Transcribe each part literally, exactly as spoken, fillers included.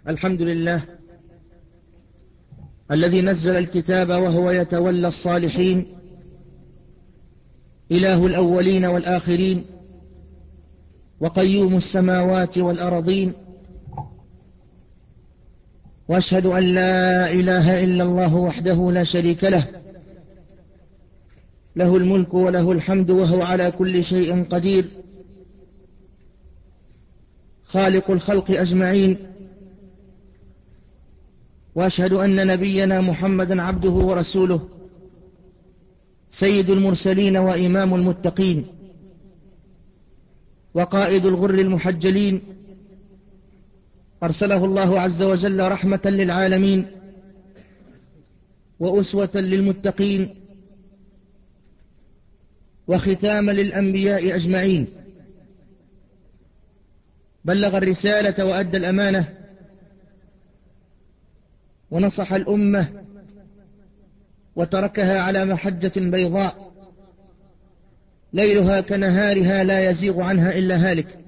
الحمد لله الذي نزل الكتاب وهو يتولى الصالحين، إله الأولين والآخرين، وقيوم السماوات والأرضين، وأشهد أن لا إله إلا الله وحده لا شريك له، له الملك وله الحمد وهو على كل شيء قدير، خالق الخلق أجمعين. وأشهد أن نبينا محمدا عبده ورسوله، سيد المرسلين وإمام المتقين، وقائد الغر المحجلين، أرسله الله عز وجل رحمة للعالمين وأسوة للمتقين وختاما للأنبياء أجمعين. بلغ الرسالة وأدى الأمانة ونصح الأمة وتركها على محجة بيضاء ليلها كنهارها لا يزيغ عنها إلا هالك،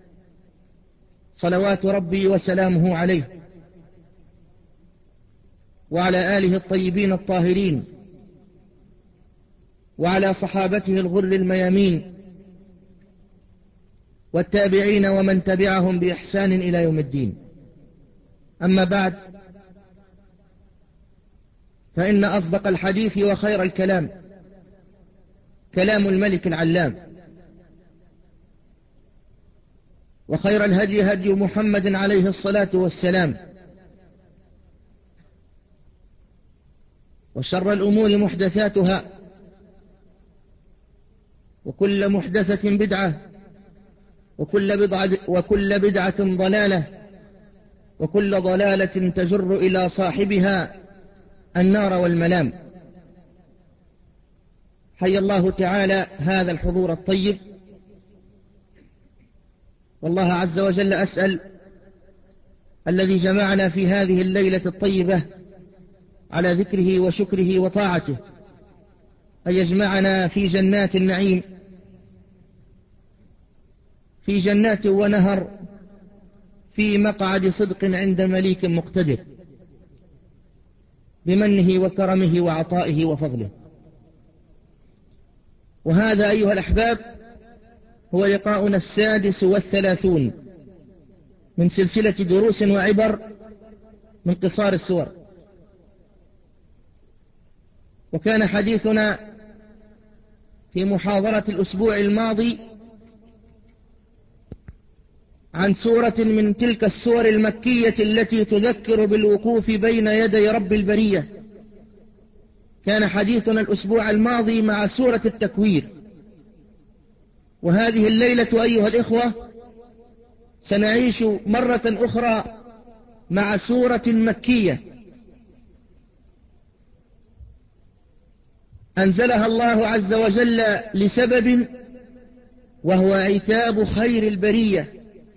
صلوات ربي وسلامه عليه وعلى آله الطيبين الطاهرين وعلى صحابته الغر الميامين والتابعين ومن تبعهم بإحسان إلى يوم الدين. أما بعد، فإن أصدق الحديث وخير الكلام كلام الملك العلام، وخير الهدي هدي محمد عليه الصلاة والسلام، وشر الأمور محدثاتها، وكل محدثة بدعة، وكل بدعة, وكل بدعة ضلالة، وكل ضلالة تجر إلى صاحبها النار والملام. حي الله تعالى هذا الحضور الطيب، والله عز وجل أسأل الذي جمعنا في هذه الليلة الطيبة على ذكره وشكره وطاعته أن يجمعنا في جنات النعيم، في جنات ونهر، في مقعد صدق عند مليك مقتدر، بمنه وكرمه وعطائه وفضله. وهذا أيها الأحباب هو لقاؤنا السادس والثلاثون من سلسلة دروس وعبر من قصار السور. وكان حديثنا في محاضرة الأسبوع الماضي عن سورة من تلك السور المكية التي تذكر بالوقوف بين يدي رب البرية. كان حديثنا الأسبوع الماضي مع سورة التكوير، وهذه الليلة أيها الإخوة سنعيش مرة أخرى مع سورة مكية أنزلها الله عز وجل لسبب، وهو عتاب خير البرية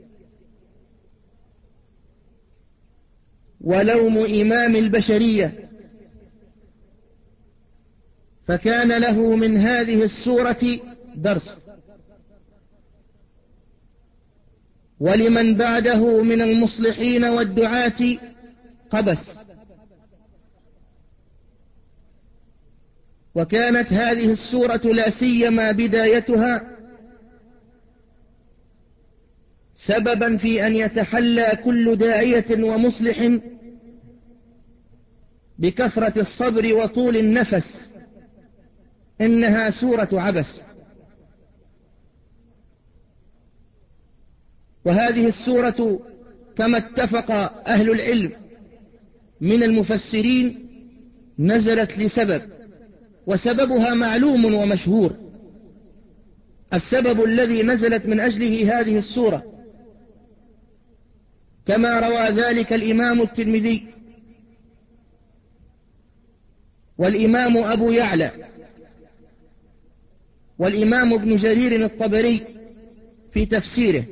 ولوم إمام البشرية. فكان له من هذه السورة درس، ولمن بعده من المصلحين والدعاة قبس. وكانت هذه السورة لا سيما بدايتها سببا في أن يتحلى كل داعية ومصلح بكثرة الصبر وطول النفس. إنها سورة عبس. وهذه السورة كما اتفق أهل العلم من المفسرين نزلت لسبب، وسببها معلوم ومشهور. السبب الذي نزلت من أجله هذه السورة كما روى ذلك الإمام الترمذي والإمام أبو يعلى والإمام ابن جرير الطبري في تفسيره،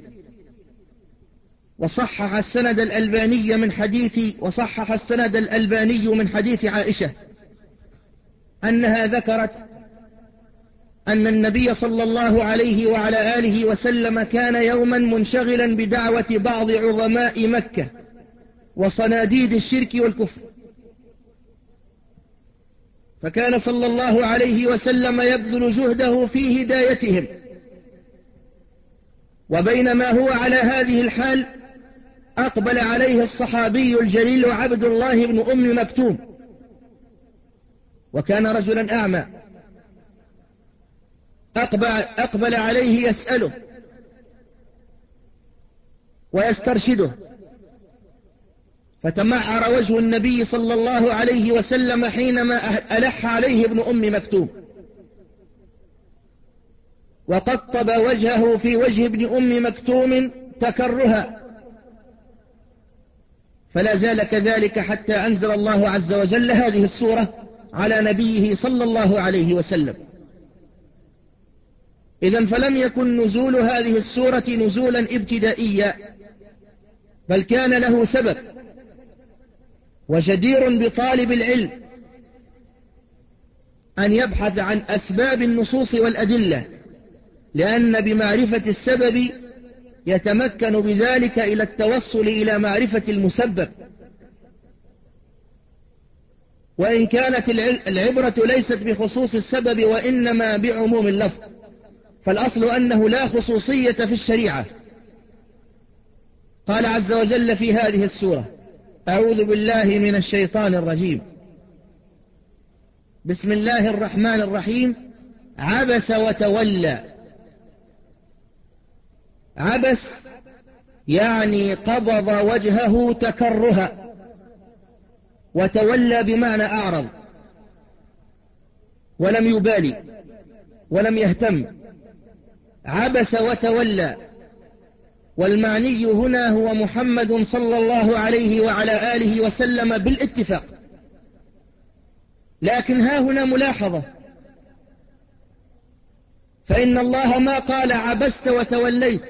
وصحح السند الألباني من حديث وصحح السند الألباني من حديث عائشة أنها ذكرت أن النبي صلى الله عليه وعلى آله وسلم كان يوما منشغلا بدعوة بعض عظماء مكة وصناديد الشرك والكفر. فكان صلى الله عليه وسلم يبذل جهده في هدايتهم. وبينما هو على هذه الحال أقبل عليه الصحابي الجليل عبد الله بن أم مكتوم، وكان رجلا أعمى. أقبل عليه يسأله ويسترشده، فتمعر وجه النبي صلى الله عليه وسلم حينما ألح عليه ابن أم مكتوم، وقطب وجهه في وجه ابن أم مكتوم تكرها، فلا زال كذلك حتى أنزل الله عز وجل هذه السورة على نبيه صلى الله عليه وسلم. إذن فلم يكن نزول هذه السورة نزولا ابتدائيا، بل كان له سبب، وجدير بطالب العلم أن يبحث عن أسباب النصوص والأدلة، لأن بمعرفة السبب يتمكن بذلك إلى التوصل إلى معرفة المسبب. وإن كانت العبرة ليست بخصوص السبب وإنما بعموم اللفظ، فالأصل أنه لا خصوصية في الشريعة. قال عز وجل في هذه السورة: أعوذ بالله من الشيطان الرجيم، بسم الله الرحمن الرحيم. عبس وتولى. عبس يعني قبض وجهه تكرها، وتولى بمعنى أعرض ولم يبالي ولم يهتم. عبس وتولى، والمعني هنا هو محمد صلى الله عليه وعلى آله وسلم بالاتفاق. لكن ها هنا ملاحظة، فإن الله ما قال عبست وتوليت،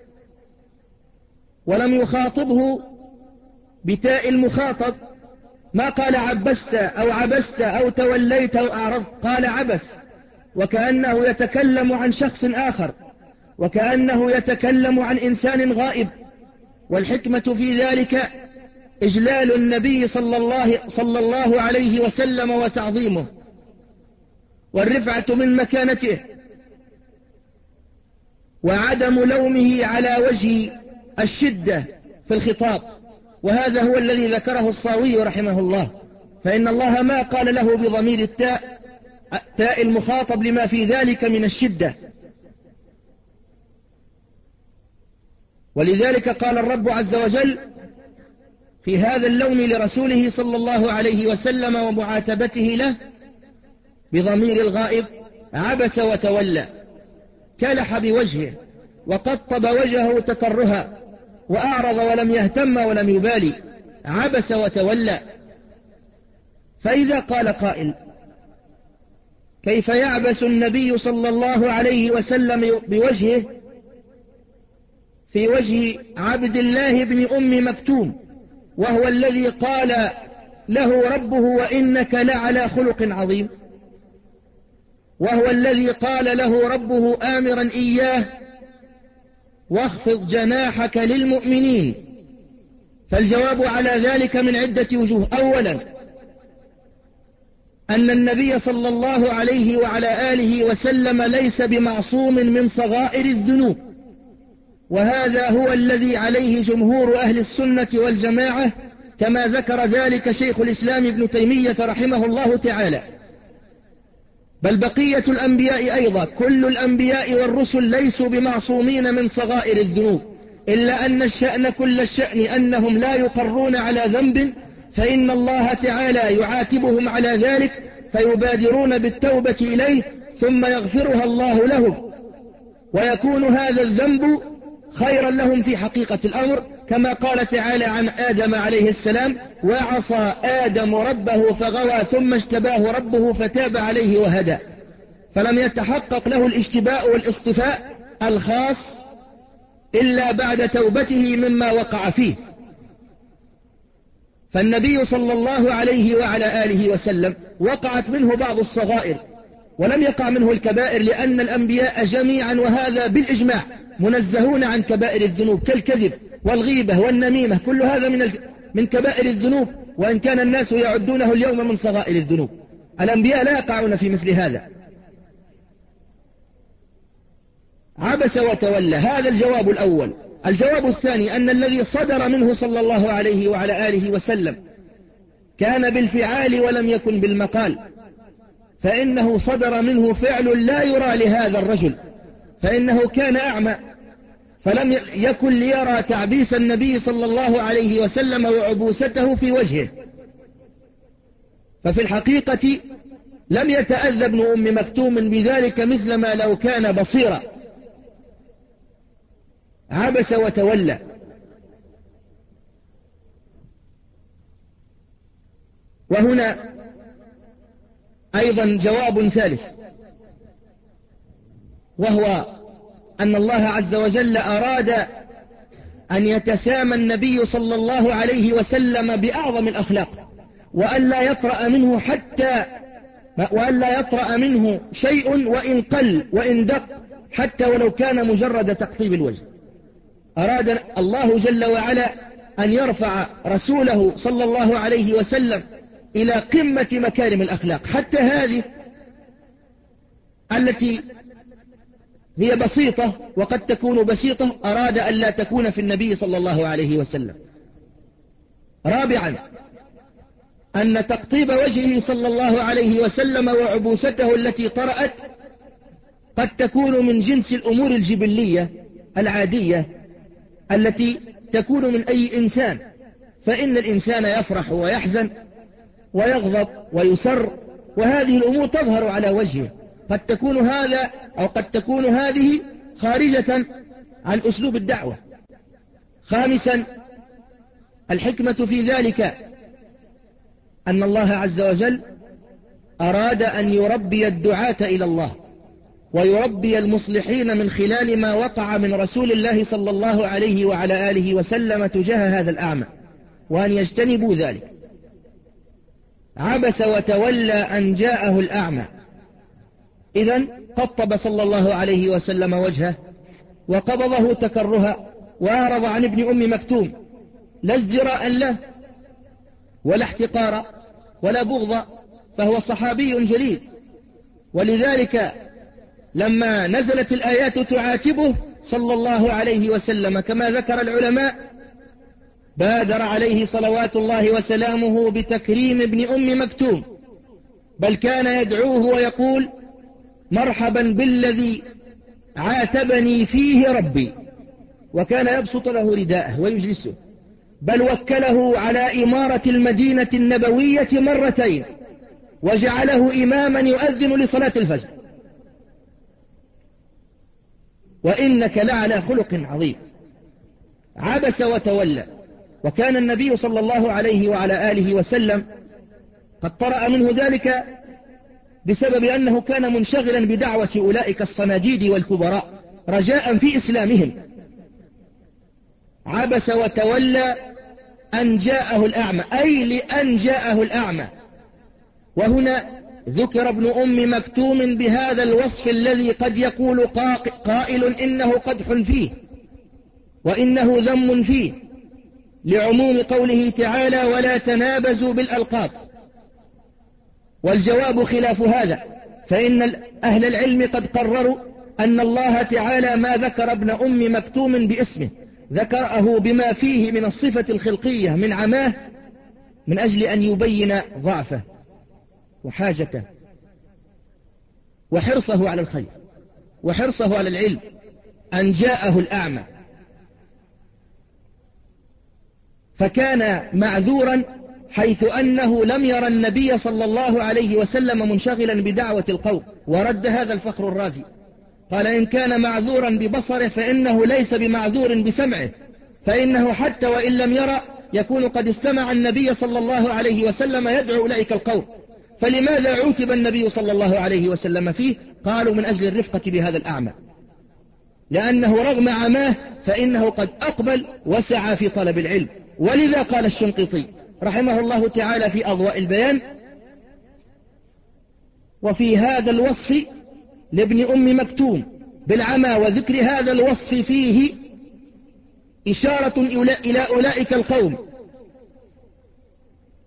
ولم يخاطبه بتاء المخاطب، ما قال عبست أو عبست أو توليت أو أعرضت، قال عبس، وكأنه يتكلم عن شخص آخر، وكأنه يتكلم عن إنسان غائب. والحكمة في ذلك إجلال النبي صلى الله, صلى الله عليه وسلم وتعظيمه، والرفعة من مكانته، وعدم لومه على وجه الشدة في الخطاب. وهذا هو الذي ذكره الصاوي رحمه الله، فإن الله ما قال له بضمير التاء تاء المخاطب لما في ذلك من الشدة. ولذلك قال الرب عز وجل في هذا اللوم لرسوله صلى الله عليه وسلم ومعاتبته له بضمير الغائب: عبس وتولى، كلح بوجهه، وقطب وجهه تكرها، وأعرض ولم يهتم ولم يبالي. عبس وتولى. فإذا قال قائل: كيف يعبس النبي صلى الله عليه وسلم بوجهه في وجه عبد الله بن أم مكتوم، وهو الذي قال له ربه: وإنك لعلى خلق عظيم، وهو الذي قال له ربه آمرا إياه: واخفض جناحك للمؤمنين. فالجواب على ذلك من عدة وجوه. أولا، أن النبي صلى الله عليه وعلى آله وسلم ليس بمعصوم من صغائر الذنوب، وهذا هو الذي عليه جمهور أهل السنة والجماعة، كما ذكر ذلك شيخ الإسلام ابن تيمية رحمه الله تعالى. بل بقية الأنبياء أيضا، كل الأنبياء والرسل ليسوا بمعصومين من صغائر الذنوب، إلا أن الشأن كل الشأن أنهم لا يقرون على ذنب، فإن الله تعالى يعاتبهم على ذلك فيبادرون بالتوبة إليه ثم يغفرها الله لهم، ويكون هذا الذنب خيرا لهم في حقيقة الأمر، كما قال تعالى عن آدم عليه السلام: وعصى آدم ربه فغوى ثم اجتباه ربه فتاب عليه وهدى. فلم يتحقق له الاجتباء والاصطفاء الخاص إلا بعد توبته مما وقع فيه. فالنبي صلى الله عليه وعلى آله وسلم وقعت منه بعض الصغائر ولم يقع منه الكبائر، لأن الأنبياء جميعا وهذا بالإجماع منزهون عن كبائر الذنوب كالكذب والغيبة والنميمة، كل هذا من من كبائر الذنوب، وإن كان الناس يعدونه اليوم من صغائر الذنوب. الأنبياء لا يقعون في مثل هذا. عبس وتولى، هذا الجواب الأول. الجواب الثاني أن الذي صدر منه صلى الله عليه وعلى آله وسلم كان بالفعال ولم يكن بالمقال، فإنه صدر منه فعل لا يرى لهذا الرجل، فإنه كان أعمى فلم يكن ليرى تعبيس النبي صلى الله عليه وسلم وعبوسته في وجهه، ففي الحقيقة لم يتأذى ابن أم مكتوم بذلك مثل ما لو كان بصيرا. عبس وتولى. وهنا أيضا جواب ثالث، وهو أن الله عز وجل أراد أن يتسامى النبي صلى الله عليه وسلم بأعظم الأخلاق، وأن لا يطرأ منه حتى وأن لا يطرأ منه شيء وإن قل وإن دق، حتى ولو كان مجرد تقطيب الوجه. أراد الله جل وعلا أن يرفع رسوله صلى الله عليه وسلم إلى قمة مكارم الأخلاق، حتى هذه التي هي بسيطة وقد تكون بسيطة أراد أن لا تكون في النبي صلى الله عليه وسلم. رابعا أن تقطيب وجهه صلى الله عليه وسلم وعبوسته التي طرأت قد تكون من جنس الأمور الجبلية العادية التي تكون من أي إنسان، فإن الإنسان يفرح ويحزن ويغضب ويسر، وهذه الأمور تظهر على وجهه. قد تكون هذا أو قد تكون هذه خارجة عن أسلوب الدعوة. خامسا الحكمة في ذلك أن الله عز وجل أراد أن يربي الدعاة إلى الله ويربي المصلحين من خلال ما وقع من رسول الله صلى الله عليه وعلى آله وسلم تجاه هذا الأعمى، وأن يجتنبوا ذلك. عبس وتولى أن جاءه الأعمى. إذن قطب صلى الله عليه وسلم وجهه وقبضه تكرها وأعرض عن ابن أم مكتوم، لا ازدراء له ولا احتقارا ولا بغضا، فهو صحابي جليل. ولذلك لما نزلت الآيات تعاتبه صلى الله عليه وسلم كما ذكر العلماء، بادر عليه صلوات الله وسلامه بتكريم ابن أم مكتوم، بل كان يدعوه ويقول: مرحبا بالذي عاتبني فيه ربي، وكان يبسط له رداءه ويجلسه، بل وكله على إمارة المدينة النبوية مرتين، وجعله إماما يؤذن لصلاة الفجر. وإنك لعلى خلق عظيم. عبس وتولى. وكان النبي صلى الله عليه وعلى آله وسلم قد طرأ منه ذلك بسبب أنه كان منشغلا بدعوة أولئك الصناديد والكبراء رجاء في إسلامهم. عبس وتولى أن جاءه الأعمى، أي لأن جاءه الأعمى. وهنا ذكر ابن أم مكتوم بهذا الوصف الذي قد يقول قائل إنه قدح فيه وإنه ذم فيه، لعموم قوله تعالى: ولا تنابزوا بالألقاب. والجواب خلاف هذا، فإن أهل العلم قد قرروا أن الله تعالى ما ذكر ابن أم مكتوم باسمه، ذكره بما فيه من الصفة الخلقية من عماه، من أجل أن يبين ضعفه وحاجته وحرصه على الخير وحرصه على العلم. أن جاءه الأعمى، فكان معذورا حيث أنه لم يرى النبي صلى الله عليه وسلم منشغلا بدعوة القوم. ورد هذا الفخر الرازي، قال: إن كان معذورا ببصره فإنه ليس بمعذور بسمعه، فإنه حتى وإن لم يرى يكون قد استمع النبي صلى الله عليه وسلم يدعو أولئك القوم. فلماذا عوتب النبي صلى الله عليه وسلم فيه؟ قالوا: من أجل الرفقة بهذا الأعمى، لأنه رغم عماه فإنه قد أقبل وسعى في طلب العلم. ولذا قال الشنقيطي رحمه الله تعالى في أضواء البيان: وفي هذا الوصف لابن أم مكتوم بالعمى وذكر هذا الوصف فيه إشارة إلى أولئك القوم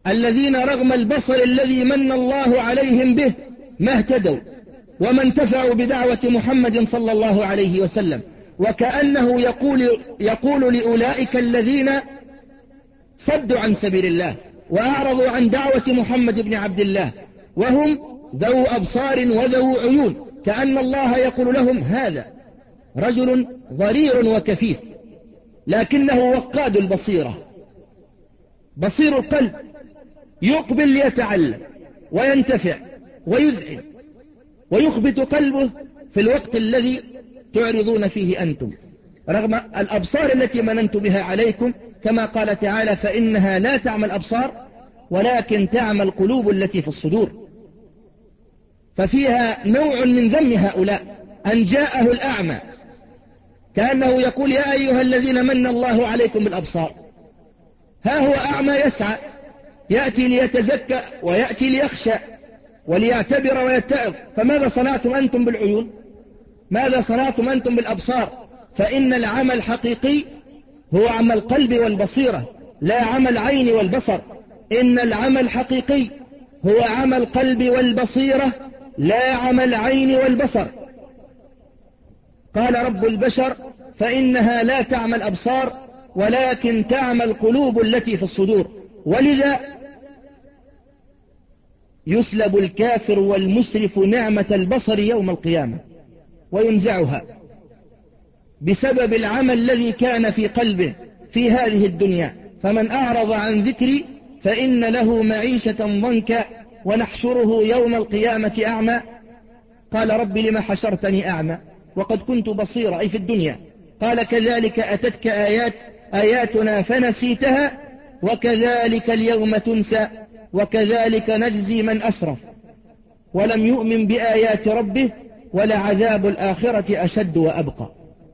الذين رغم البصر الذي من الله عليهم به ما اهتدوا وما انتفعوا بدعوة محمد صلى الله عليه وسلم. وكأنه يقول, يقول لأولئك الذين صدوا عن سبيل الله وأعرضوا عن دعوة محمد بن عبد الله وهم ذو أبصار وذو عيون، كأن الله يقول لهم هذا رجل ضرير وكفيف لكنه وقاد البصيرة، بصير القلب، يقبل ليتعلم وينتفع ويذعن ويخبت قلبه في الوقت الذي تعرضون فيه أنتم، رغم الأبصار التي مننت بها عليكم، كما قال تعالى فإنها لا تعمى الأبصار ولكن تعمى القلوب التي في الصدور. ففيها نوع من ذم هؤلاء أن جاءه الأعمى، كأنه يقول يا أيها الذين من الله عليكم بالأبصار، ها هو أعمى يسعى، يأتي ليتزكى ويأتي ليخشى وليعتبر ويتعظ، فماذا صنعتم أنتم بالعيون؟ ماذا صنعتم أنتم بالأبصار؟ فإن العمى الحقيقي هو عمى القلب والبصيرة لا عمى العين والبصر. إن العمى الحقيقي هو عمى القلب والبصيرة لا عمى العين والبصر. قال رب البشر فإنها لا تعمى الأبصار ولكن تعمى القلوب التي في الصدور. ولذا يسلب الكافر والمسرف نعمة البصر يوم القيامة وينزعها بسبب العمى الذي كان في قلبه في هذه الدنيا. فمن أعرض عن ذكري فإن له معيشة ضنكا ونحشره يوم القيامة أعمى. قال رب لما حشرتني أعمى وقد كنت بصيرا، أي في الدنيا. قال كذلك أتتك آيات آياتنا فنسيتها وكذلك اليوم تنسى وكذلك نجزي من أسرف ولم يؤمن بآيات ربه ولعذاب الآخرة أشد وأبقى.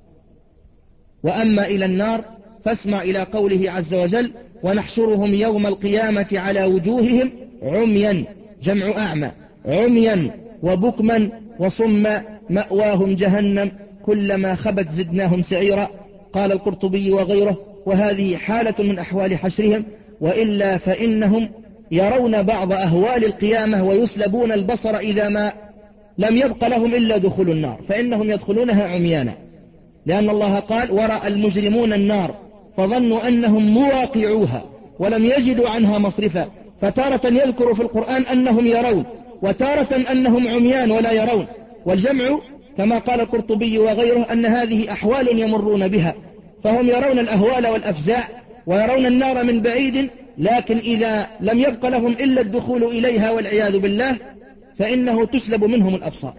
وأما إلى النار فاسمع إلى قوله عز وجل ونحشرهم يوم القيامة على وجوههم عميا، جمع أعمى، عميا وبكما وصما مأواهم جهنم كلما خبت زدناهم سعيرا. قال القرطبي وغيره وهذه حالة من أحوال حشرهم، وإلا فإنهم يرون بعض أهوال القيامة ويسلبون البصر إذا ما لم يبق لهم إلا دخول النار، فإنهم يدخلونها عميانا، لأن الله قال ورأى المجرمون النار فظنوا أنهم مواقعوها ولم يجدوا عنها مصرفا. فتارة يذكر في القرآن أنهم يرون وتارة أنهم عميان ولا يرون، والجمع كما قال القرطبي وغيره أن هذه أحوال يمرون بها، فهم يرون الأهوال والأفزاع ويرون النار من بعيد، لكن إذا لم يبق لهم إلا الدخول إليها والعياذ بالله فإنه تسلب منهم الأبصار.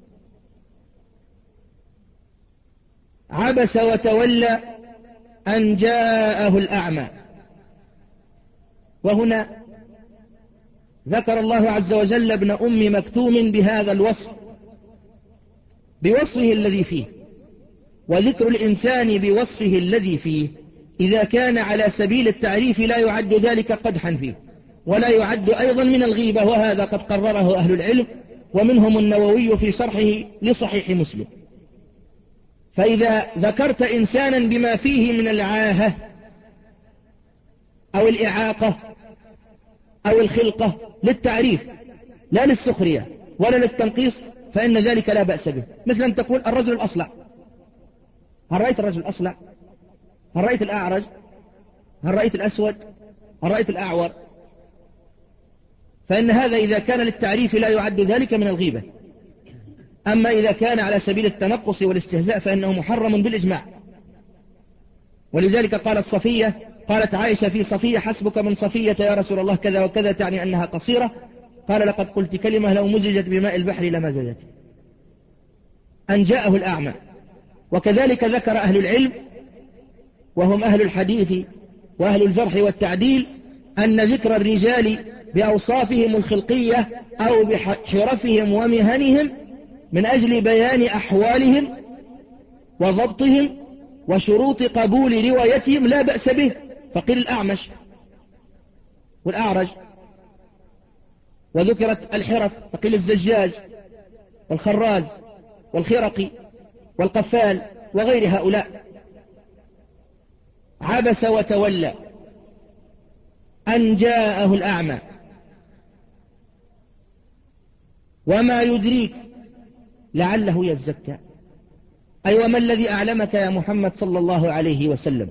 عبس وتولى أن جاءه الأعمى. وهنا ذكر الله عز وجل ابن أم مكتوم بهذا الوصف، بوصفه الذي فيه. وذكر الإنسان بوصفه الذي فيه إذا كان على سبيل التعريف لا يعد ذلك قدحا فيه ولا يعد أيضا من الغيبة، وهذا قد قرره أهل العلم ومنهم النووي في شرحه لصحيح مسلم. فإذا ذكرت إنسانا بما فيه من العاهة أو الإعاقة أو الخلقة للتعريف لا للسخرية ولا للتنقيص فإن ذلك لا بأس به، مثل أن تقول الرجل الأصلع. هل رأيت الرجل الأصلع؟ هل رأيت الأعرج؟ هل رأيت الأسود؟ هل رأيت الأعور؟ فإن هذا إذا كان للتعريف لا يعد ذلك من الغيبة. أما إذا كان على سبيل التنقص والاستهزاء فإنه محرم بالإجماع. ولذلك قالت صفية، قالت عائشة في صفية حسبك من صفية يا رسول الله كذا وكذا، تعني أنها قصيرة. قال لقد قلت كلمة لو مزجت بماء البحر لمزجت. أن جاءه الأعمى. وكذلك ذكر أهل العلم وهم أهل الحديث وأهل الجرح والتعديل أن ذكر الرجال بأوصافهم الخلقية أو بحرفهم ومهنهم من أجل بيان أحوالهم وضبطهم وشروط قبول روايتهم لا بأس به. فقيل الأعمش والأعرج، وذكرت الحرف فقيل الزجاج والخراز والخرقي والقفال وغير هؤلاء. عبس وتولى أن جاءه الأعمى. وما يدريك لعله يزكى، أي وما الذي أعلمك يا محمد صلى الله عليه وسلم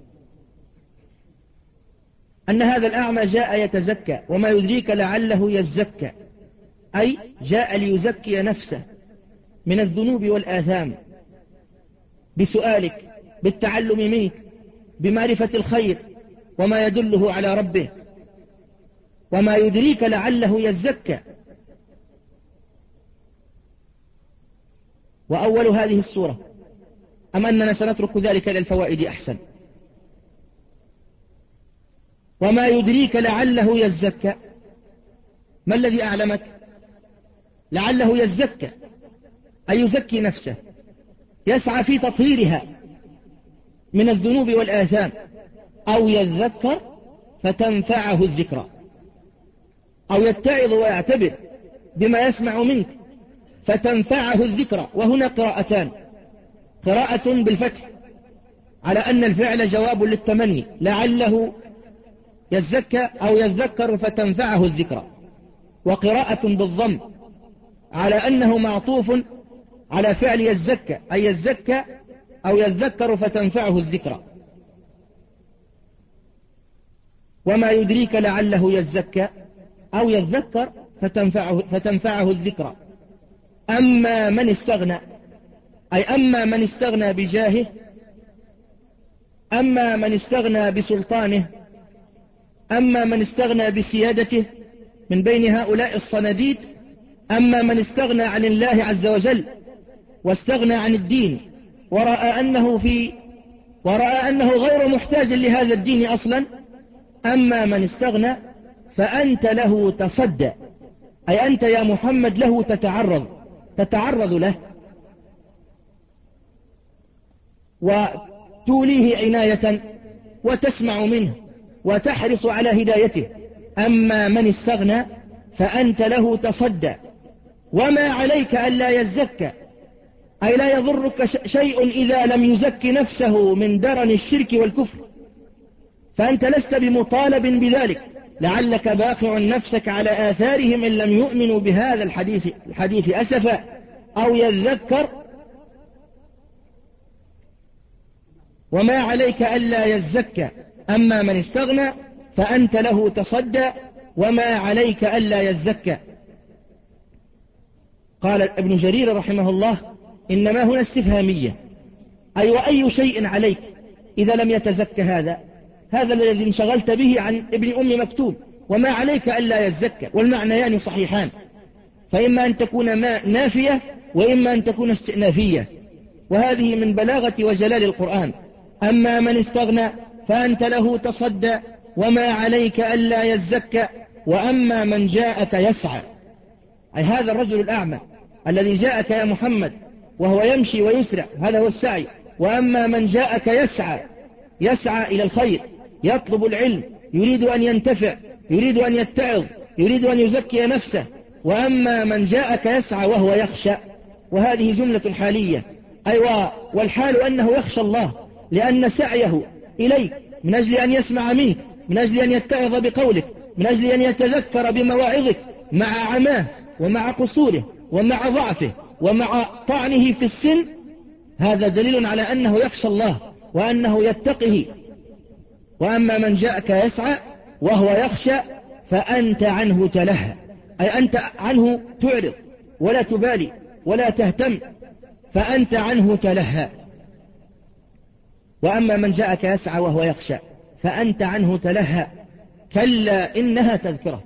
أن هذا الأعمى جاء يتزكى؟ وما يدريك لعله يزكى، أي جاء ليزكي نفسه من الذنوب والآثام بسؤالك، بالتعلم منك، بمعرفة الخير وما يدله على ربه. وما يدريك لعله يزكى. وأول هذه السورة، أم أننا سنترك ذلك للفوائد أحسن. وما يدريك لعله يزكى، ما الذي أعلمك لعله يزكى؟ أي يزكي نفسه، يسعى في تطهيرها من الذنوب والآثام، أو يذكر فتنفعه الذكرى، أو يتعظ ويعتبر بما يسمع منك فتنفعه الذكرى. وهنا قراءتان، قراءة بالفتح على أن الفعل جواب للتمني، لعله يزكى أو يذكر فتنفعه الذكرى، وقراءة بالضم على أنه معطوف على فعل يزكى، أي يزكى أو يذكر فتنفعه الذكرى. وما يدريك لعله يزكى أو يذكر فتنفعه, فتنفعه الذكرى. أما من استغنى، أي أما من استغنى بجاهه، أما من استغنى بسلطانه، أما من استغنى بسيادته من بين هؤلاء الصناديد، أما من استغنى عن الله عز وجل واستغنى عن الدين ورأى أنه, في ورأى أنه غير محتاج لهذا الدين أصلا، أما من استغنى فأنت له تصدى، أي أنت يا محمد له تتعرض تتعرض له وتوليه عناية وتسمع منه وتحرص على هدايته. أما من استغنى فأنت له تصدى، وما عليك ألا يزكى، أي لا يضرك شيء إذا لم يزك نفسه من درن الشرك والكفر، فأنت لست بمطالب بذلك. لعلك باخع نفسك على آثارهم إن لم يؤمنوا بهذا الحديث, الحديث أسفا، أو يذكر. وما عليك ألا يزكى، أما من استغنى فأنت له تصدى، وما عليك ألا يزكى. قال ابن جرير رحمه الله: إنما هنا استفهامية، أي وأي شيء عليك إذا لم يتزكى هذا هذا الذي انشغلت به عن ابن أم مكتوم، وما عليك ألا يزكى. والمعنيان صحيحان، فإما أن تكون ما نافية وإما أن تكون استئنافية، وهذه من بلاغة وجلال القرآن. أما من استغنى فأنت له تصدى، وما عليك ألا يزكى. وأما من جاءك يسعى، أي هذا الرجل الأعمى الذي جاءك يا محمد وهو يمشي ويسرع، هذا هو السعي. وأما من جاءك يسعى، يسعى إلى الخير، يطلب العلم، يريد أن ينتفع، يريد أن يتعظ، يريد أن يزكي نفسه. وأما من جاءك يسعى وهو يخشى، وهذه جملة حالية، أيوة، والحال أنه يخشى الله، لأن سعيه إليك من أجل أن يسمع منك، من أجل أن يتعظ بقولك، من أجل أن يتذكر بمواعظك، مع عماه ومع قصوره ومع ضعفه ومع طعنه في السن، هذا دليل على أنه يخشى الله وأنه يتقه. وأما من جاءك يسعى وهو يخشى فأنت عنه تلهى، أي أنت عنه تعرض ولا تبالي ولا تهتم، فأنت عنه تلهى. وأما من جاءك يسعى وهو يخشى فأنت عنه تلهى. كلا إنها تذكرة،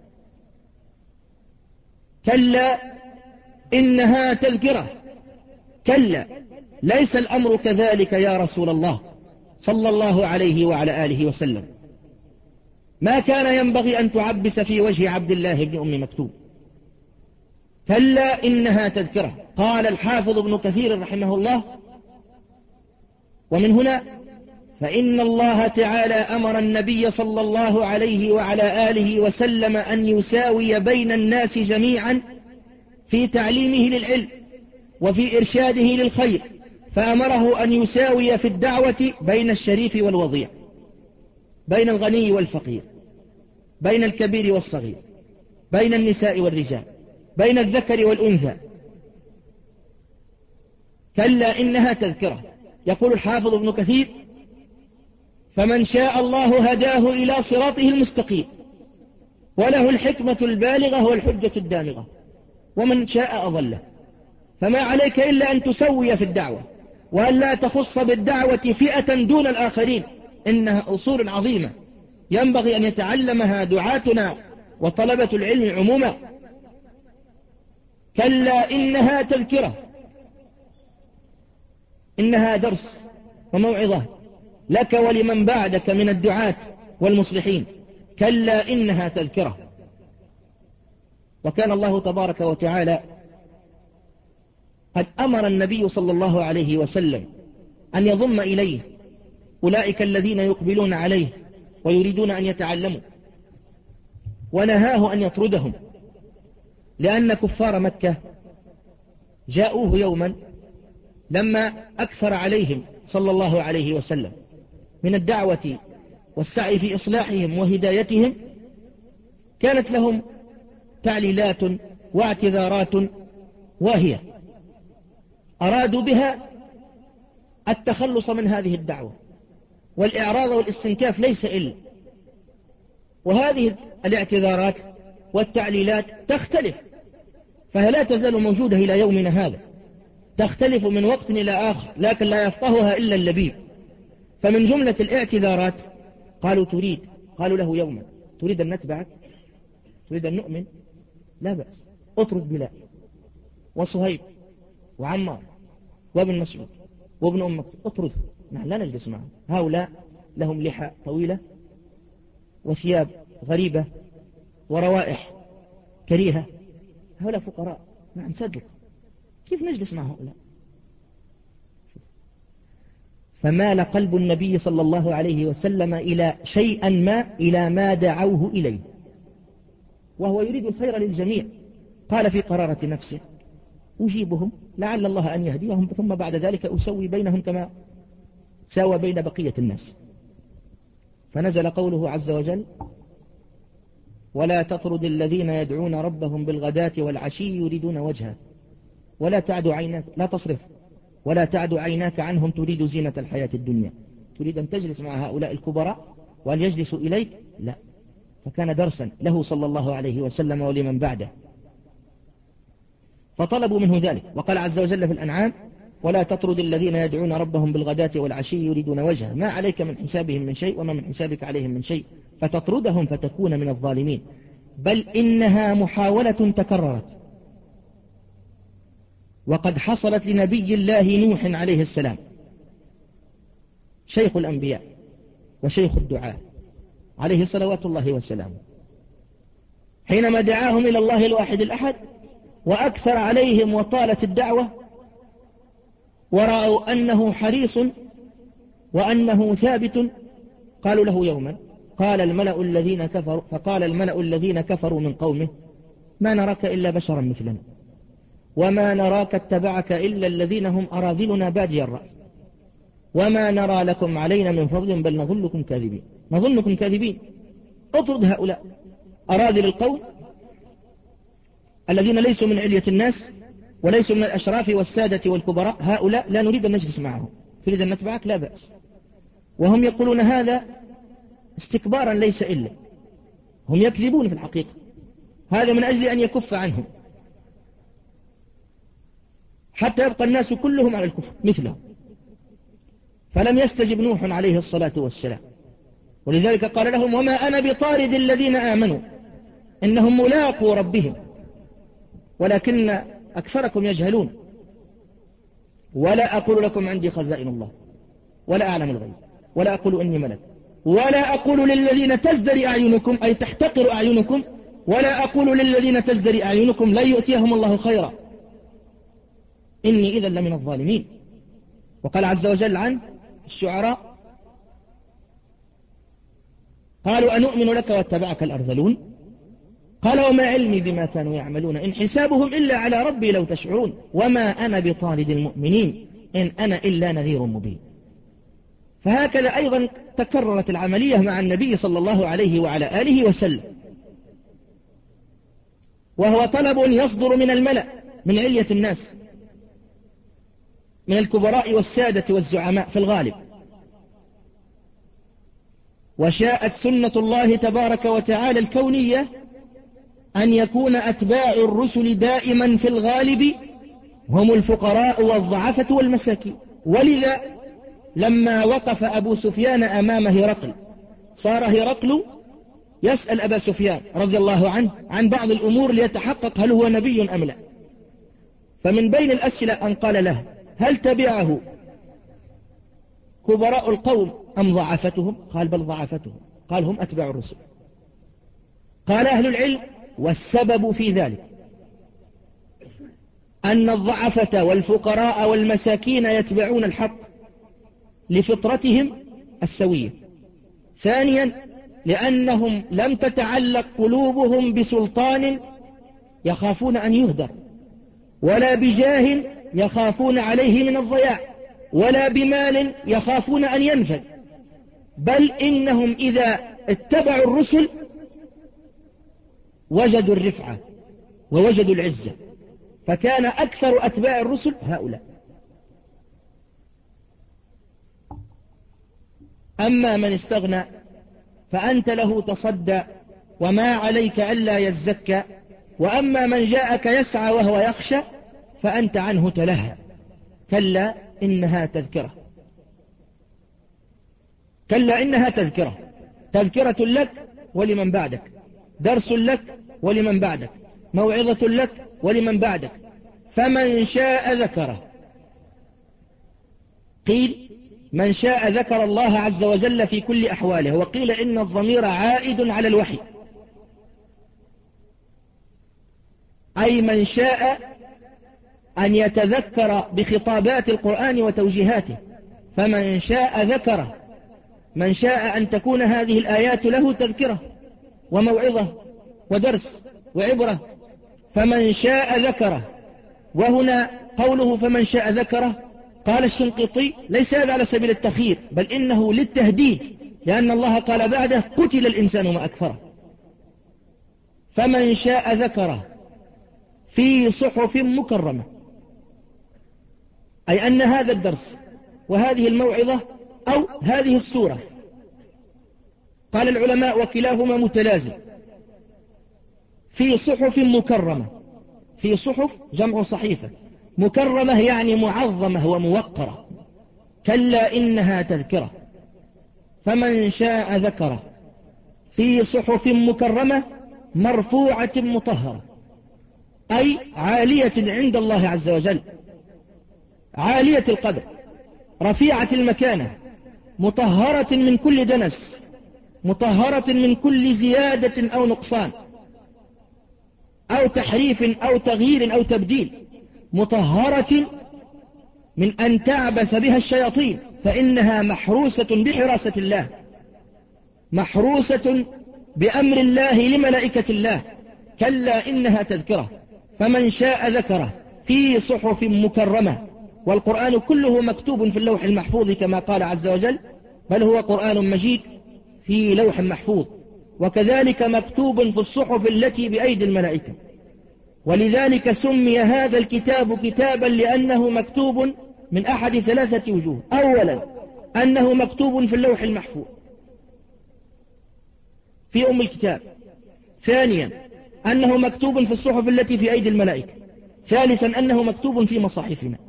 كلا إنها تذكرة. كلا، ليس الأمر كذلك يا رسول الله صلى الله عليه وعلى آله وسلم. ما كان ينبغي أن تعبس في وجه عبد الله بن أم مكتوم. كلا إنها تذكرة. قال الحافظ ابن كثير رحمه الله: ومن هنا فإن الله تعالى أمر النبي صلى الله عليه وعلى آله وسلم أن يساوي بين الناس جميعا في تعليمه للعلم وفي إرشاده للخير، فأمره أن يساوي في الدعوة بين الشريف والوضيع، بين الغني والفقير، بين الكبير والصغير، بين النساء والرجال، بين الذكر والأنثى. كلا إنها تذكرة. يقول الحافظ ابن كثير: فمن شاء الله هداه إلى صراطه المستقيم، وله الحكمة البالغة والحجة الدامغة، ومن شاء أضله. فما عليك إلا أن تسوي في الدعوة، وأن لا تخص بالدعوة فئة دون الآخرين، إنها أصول عظيمة ينبغي أن يتعلمها دعاتنا وطلبة العلم عموما. كلا إنها تذكرة، إنها درس وموعظة لك ولمن بعدك من الدعاة والمصلحين. كلا إنها تذكرة. وكان الله تبارك وتعالى قد أمر النبي صلى الله عليه وسلم أن يضم إليه أولئك الذين يقبلون عليه ويريدون أن يتعلموا، ونهاه أن يطردهم، لأن كفار مكة جاءوه يوما لما أكثر عليهم صلى الله عليه وسلم من الدعوة والسعي في إصلاحهم وهدايتهم. كانت لهم تعليلات واعتذارات واهية أرادوا بها التخلص من هذه الدعوة، والإعراض والاستنكاف ليس إلا. وهذه الاعتذارات والتعليلات تختلف، فهي لا تزال موجودة إلى يومنا هذا، تختلف من وقت إلى آخر، لكن لا يفقهها إلا اللبيب. فمن جملة الاعتذارات قالوا تريد قالوا له يوما: تريد أن نتبعك؟ تريد أن نؤمن؟ لا بأس، اطرد بلال وصهيب وعمار وابن مسعود وابن أم مكتوم، اطردهم، نحن لا نجلس معهم. هؤلاء لهم لحى طويلة وثياب غريبة وروائح كريهة، هؤلاء فقراء، نحن صدق، كيف نجلس مع هؤلاء؟ فمال قلب النبي صلى الله عليه وسلم إلى شيئا ما إلى ما دعوه إليه، وهو يريد الخير للجميع. قال في قرارة نفسه: أجيبهم لعل الله أن يهديهم، ثم بعد ذلك أسوي بينهم كما ساوى بين بقية الناس. فنزل قوله عز وجل: ولا تطرد الذين يدعون ربهم بالغداة والعشي يريدون وجهه ولا تعد عيناك لا تصرف ولا تعد عيناك عنهم تريد زينة الحياة الدنيا. تريد أن تجلس مع هؤلاء الكبراء وأن يجلسوا إليك؟ لا. فكان درسا له صلى الله عليه وسلم ولمن بعده، فطلبوا منه ذلك. وقال عز وجل في الأنعام: ولا تطرد الذين يدعون ربهم بالغداة والعشي يريدون وجهه ما عليك من حسابهم من شيء وما من حسابك عليهم من شيء فتطردهم فتكون من الظالمين. بل إنها محاولة تكررت، وقد حصلت لنبي الله نوح عليه السلام، شيخ الأنبياء وشيخ الدعاء عليه صلوات الله وسلامه، حينما دعاهم إلى الله الواحد الأحد وأكثر عليهم وطالت الدعوة، ورأوا أنه حريص وأنه ثابت، قالوا له يوما: قال الملأ الذين كفروا فقال الملأ الذين كفروا من قومه: ما نراك إلا بشرا مثلنا وما نراك اتبعك إلا الذين هم أراذلنا بادي الرأي وما نرى لكم علينا من فضل بل نظنكم كاذبين نظنكم كاذبين اطرد هؤلاء أراذل القوم الذين ليسوا من علية الناس وليسوا من الأشراف والسادة والكبراء، هؤلاء لا نريد أن نجلس معهم. تريد أن نتبعك؟ لا بأس. وهم يقولون هذا استكبارا ليس إلا، هم يكذبون في الحقيقة، هذا من أجل أن يكف عنهم حتى يبقى الناس كلهم على الكفر مثلهم. فلم يستجب نوح عليه الصلاة والسلام، ولذلك قال لهم: وما أنا بطارد الذين آمنوا إنهم ملاقوا ربهم ولكن أكثركم يجهلون. ولا أقول لكم عندي خزائن الله ولا أعلم الغيب ولا أقول إني ملك ولا أقول للذين تزدري أعينكم أي تحتقر أعينكم ولا أقول للذين تزدري أعينكم لن يؤتيهم الله خيرا إني إذا لمن الظالمين. وقال عز وجل عن الشعراء: قالوا أنؤمن لك واتبعك الأرذلون قال وما علمي بما كانوا يعملون إن حسابهم إلا على ربي لو تشعرون وما أنا بطارد المؤمنين إن أنا إلا نذير مبين. فهكذا أيضا تكررت العملية مع النبي صلى الله عليه وعلى آله وسلم، وهو طلب يصدر من الملأ من علية الناس، من الكبراء والسادة والزعماء في الغالب. وشاءت سنة الله تبارك وتعالى الكونية أن يكون أتباع الرسل دائما في الغالب هم الفقراء والضعفة والمساكين. ولذا لما وقف أبو سفيان أمام هرقل صار هرقل يسأل أبا سفيان رضي الله عنه عن بعض الأمور ليتحقق هل هو نبي أم لا. فمن بين الأسئلة أن قال له: هل تبعه كبراء القوم أم ضعفتهم؟ قال: بل ضعفتهم. قال: هم أتباع الرسل. قال أهل العلم: والسبب في ذلك أن الضعفة والفقراء والمساكين يتبعون الحق لفطرتهم السوية. ثانيا، لأنهم لم تتعلق قلوبهم بسلطان يخافون أن يهدر، ولا بجاه يخافون عليه من الضياع، ولا بمال يخافون أن ينفذ، بل إنهم إذا اتبعوا الرسل وجدوا الرفعة ووجدوا العزة، فكان أكثر أتباع الرسل هؤلاء. أما من استغنى فأنت له تصدى وما عليك ألا يزكى، وأما من جاءك يسعى وهو يخشى فأنت عنه تلهى. كلا إنها تذكرة، كلا إنها تذكرة، تذكرة لك ولمن بعدك، درس لك ولمن بعدك، موعظة لك ولمن بعدك، فمن شاء ذكره. قيل: من شاء ذكر الله عز وجل في كل أحواله، وقيل إن الضمير عائد على الوحي، أي من شاء أن يتذكر بخطابات القرآن وتوجيهاته، فمن شاء ذكره، من شاء أن تكون هذه الآيات له تذكرة وموعظة ودرس وعبرة، فمن شاء ذكره. وهنا قوله فمن شاء ذكره، قال الشنقيطي: ليس هذا على سبيل التخيير، بل إنه للتهديد، لأن الله قال بعده: قتل الإنسان ما أكفره. فمن شاء ذكره في صحف مكرمة، أي أن هذا الدرس وهذه الموعظة أو هذه السورة، قال العلماء وكلاهما متلازم، في صحف مكرمة. في صحف جمع صحيفة، مكرمة يعني معظمة وموقرة. كلا إنها تذكرة، فمن شاء ذكره في صحف مكرمة مرفوعة مطهرة، أي عالية عند الله عز وجل، عالية القدر، رفيعة المكانة، مطهرة من كل دنس، مطهرة من كل زيادة أو نقصان أو تحريف أو تغيير أو تبديل، مطهرة من أن تعبث بها الشياطين، فإنها محروسة بحراسة الله، محروسة بأمر الله لملائكة الله. كلا إنها تذكرة، فمن شاء ذكره في صحف مكرمة. والقرآن كله مكتوب في اللوح المحفوظ كما قال عز وجل: بل هو قرآن مجيد في لوح محفوظ. وكذلك مكتوب في الصحف التي بأيدي الملائكة. ولذلك سمي هذا الكتاب كتابا لأنه مكتوب من أحد ثلاثة وجوه: أولا أنه مكتوب في اللوح المحفوظ في أم الكتاب، ثانيا أنه مكتوب في الصحف التي في أيدي الملائكة، ثالثا أنه مكتوب في مصاحفنا.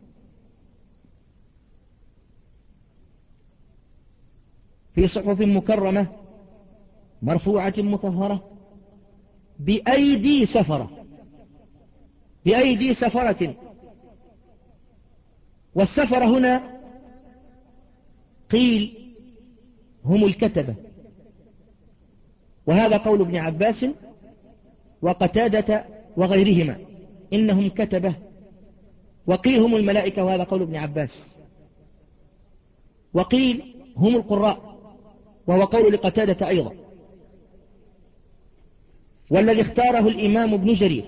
في صحف مكرمة مرفوعة مطهرة بأيدي سفرة، بأيدي سفرة. والسفرة هنا قيل هم الكتبة، وهذا قول ابن عباس وقتادة وغيرهما، إنهم كتبة. وقيل هم الملائكة، وهذا قول ابن عباس. وقيل هم القراء، وهو قول لقتادة أيضا. والذي اختاره الإمام ابن جرير،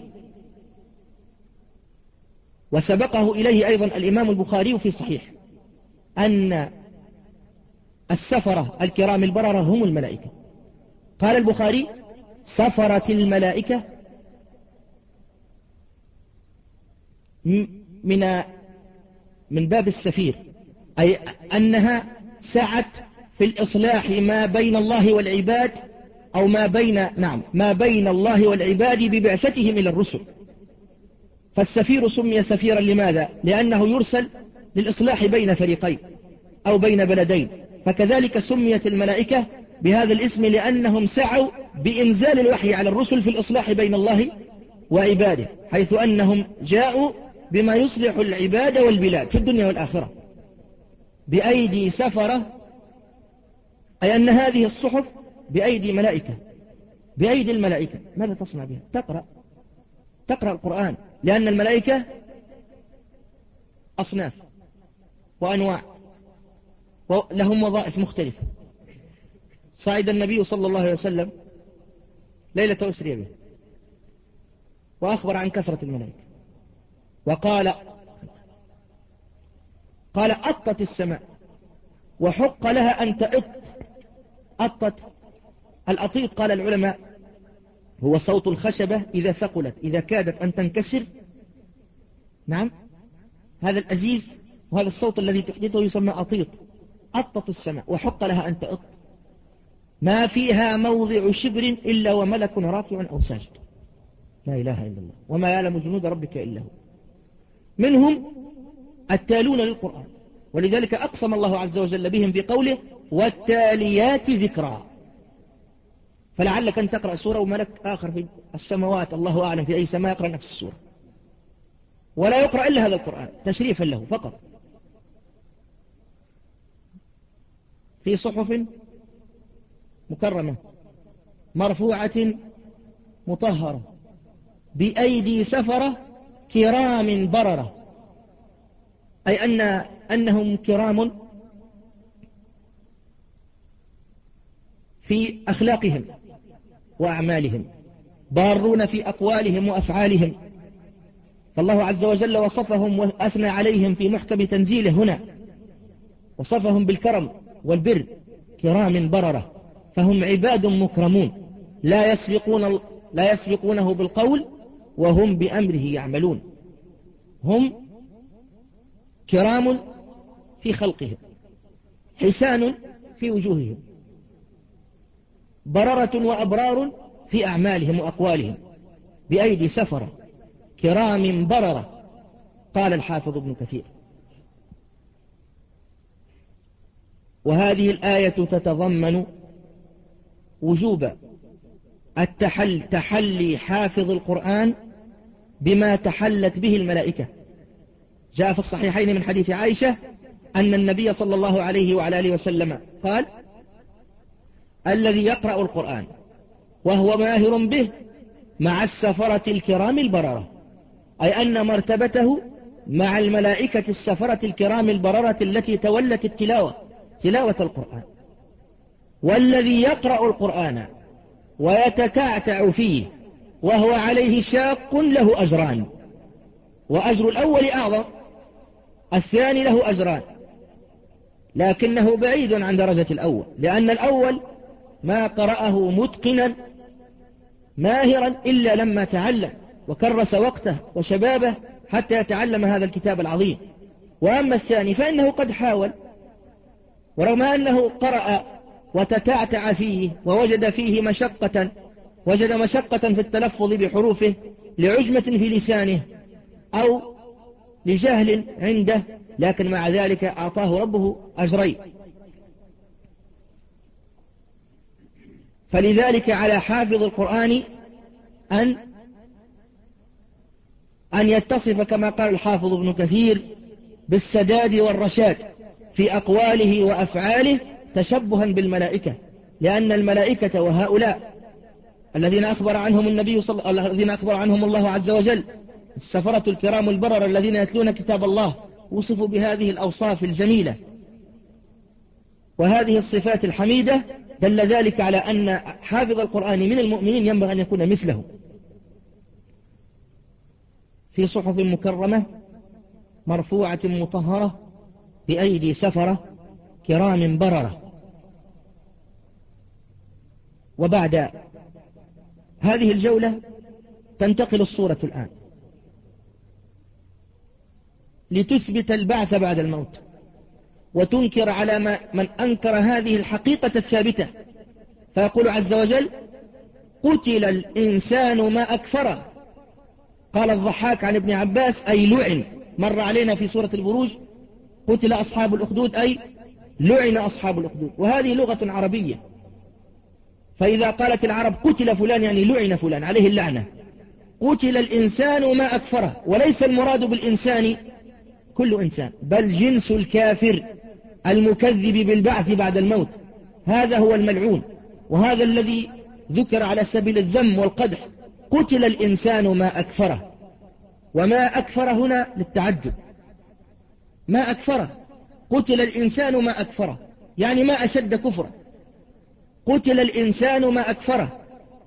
وسبقه إليه أيضا الإمام البخاري في صحيح، أن السفرة الكرام البررة هم الملائكة. قال البخاري: سفرت الملائكة من من باب السفير، أي أنها سعت في الإصلاح ما بين الله والعباد، أو ما بين نعم ما بين الله والعباد ببعثتهم إلى الرسل. فالسفير سمي سفيرا لماذا؟ لأنه يرسل للإصلاح بين فريقين أو بين بلدين. فكذلك سميت الملائكة بهذا الاسم لأنهم سعوا بإنزال الوحي على الرسل في الإصلاح بين الله وعباده، حيث أنهم جاءوا بما يصلح العباد والبلاد في الدنيا والآخرة بأيدي سفرة، أي أن هذه الصحف بأيدي ملائكة، بأيدي الملائكة. ماذا تصنع بها؟ تقرأ تقرأ القرآن، لأن الملائكة أصناف وأنواع ولهم وظائف مختلفة. صعد النبي صلى الله عليه وسلم ليلة أسري به وأخبر عن كثرة الملائكة، وقال قال أطت السماء وحق لها أن تأط. أطت، الأطيط قال العلماء هو صوت الخشبة إذا ثقلت، إذا كادت أن تنكسر. نعم، هذا الأزيز وهذا الصوت الذي تحدثه يسمى أطيط. أطت السماء وحق لها أن تأط، ما فيها موضع شبر إلا وملك راكع أو ساجد. لا إله إلا الله، وما يعلم جنود ربك إلا هو. منهم التالون للقرآن، ولذلك أقسم الله عز وجل بهم بقوله: والتاليات ذكرا. فلعلك أن تقرأ سورة وملك آخر في السماوات الله أعلم في أي سماء يقرأ نفس السورة، ولا يقرأ إلا هذا القرآن تشريفا له فقط، في صحف مكرمة مرفوعة مطهرة بأيدي سفرة كرام بررة، أي أن أنهم كرام في أخلاقهم وأعمالهم، بارون في أقوالهم وأفعالهم. فالله عز وجل وصفهم وأثنى عليهم في محكم تنزيله هنا، وصفهم بالكرم والبر، كرام بررة، فهم عباد مكرمون لا يسبقون لا يسبقونه بالقول وهم بأمره يعملون. هم كرام في خلقهم، حسان في وجوههم، بررة وأبرار في أعمالهم وأقوالهم، بأيدي سفرة كرام بررة. قال الحافظ ابن كثير: وهذه الآية تتضمن وجوب التحل تحلي حافظ القرآن بما تحلت به الملائكة. جاء في الصحيحين من حديث عائشة أن النبي صلى الله عليه وعلى آله وسلم قال: الذي يقرأ القرآن وهو ماهر به مع السفرة الكرام البررة، أي أن مرتبته مع الملائكة السفرة الكرام البررة التي تولت التلاوة تلاوة القرآن. والذي يقرأ القرآن ويتتعتع فيه وهو عليه شاق له أجران، وأجر الأول أعظم، الثاني له أجران، لكنه بعيد عن درجة الأول، لأن الأول ما قرأه متقنا ماهرا إلا لما تعلم وكرس وقته وشبابه حتى يتعلم هذا الكتاب العظيم. وأما الثاني فإنه قد حاول، ورغم أنه قرأ وتتعتع فيه ووجد فيه مشقة وجد مشقة في التلفظ بحروفه لعجمة في لسانه أو لجهل عنده، لكن مع ذلك أعطاه ربه أجرين. فلذلك على حافظ القرآن أن أن يتصف كما قال الحافظ ابن كثير بالسداد والرشاد في أقواله وأفعاله تشبها بالملائكة، لأن الملائكة وهؤلاء الذين أخبر عنهم النبي صلى الذين أخبر عنهم الله عز وجل السفرة الكرام البرر الذين يتلون كتاب الله وصفوا بهذه الأوصاف الجميلة وهذه الصفات الحميدة، دل ذلك على أن حافظ القرآن من المؤمنين ينبغي أن يكون مثله، في صحف مكرمة مرفوعة مطهرة بأيدي سفرة كرام بررة. وبعد هذه الجولة تنتقل الصورة الآن لتثبت البعث بعد الموت، وتنكر على ما من أنكر هذه الحقيقة الثابتة، فيقول عز وجل: قتل الإنسان ما أكفره. قال الضحاك عن ابن عباس: أي لعن. مر علينا في سورة البروج: قتل أصحاب الأخدود، أي لعن أصحاب الأخدود. وهذه لغة عربية، فإذا قالت العرب قتل فلان يعني لعن فلان، عليه اللعنة. قتل الإنسان ما أكفره، وليس المراد بالإنسان كل إنسان، بل جنس الكافر المكذب بالبعث بعد الموت، هذا هو الملعون، وهذا الذي ذكر على سبيل الذم والقدح. قتل الإنسان ما أكفره، وما أكفر هنا للتعجب، ما أكفره. قتل الإنسان ما أكفره يعني ما أشد كفره. قتل الإنسان ما أكفره،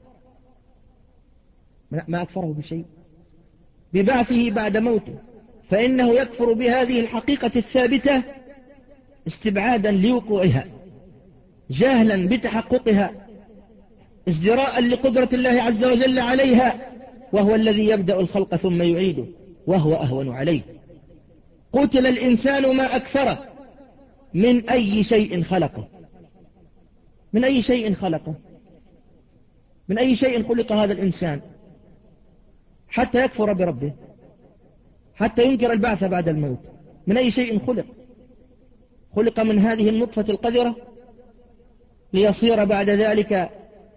ما أكفره بشيء، ببعثه بعد موته، فإنه يكفر بهذه الحقيقة الثابتة استبعادا لوقوعها، جهلا بتحققها، ازدراء لقدرة الله عز وجل عليها، وهو الذي يبدأ الخلق ثم يعيده، وهو أهون عليه. قتل الإنسان ما أكفره، من أي شيء خلقه؟ من أي شيء خلقه؟ من أي شيء خلق هذا الإنسان حتى يكفر بربه، حتى ينكر البعث بعد الموت؟ من أي شيء خلق؟ خلق من هذه النطفة القذرة ليصير بعد ذلك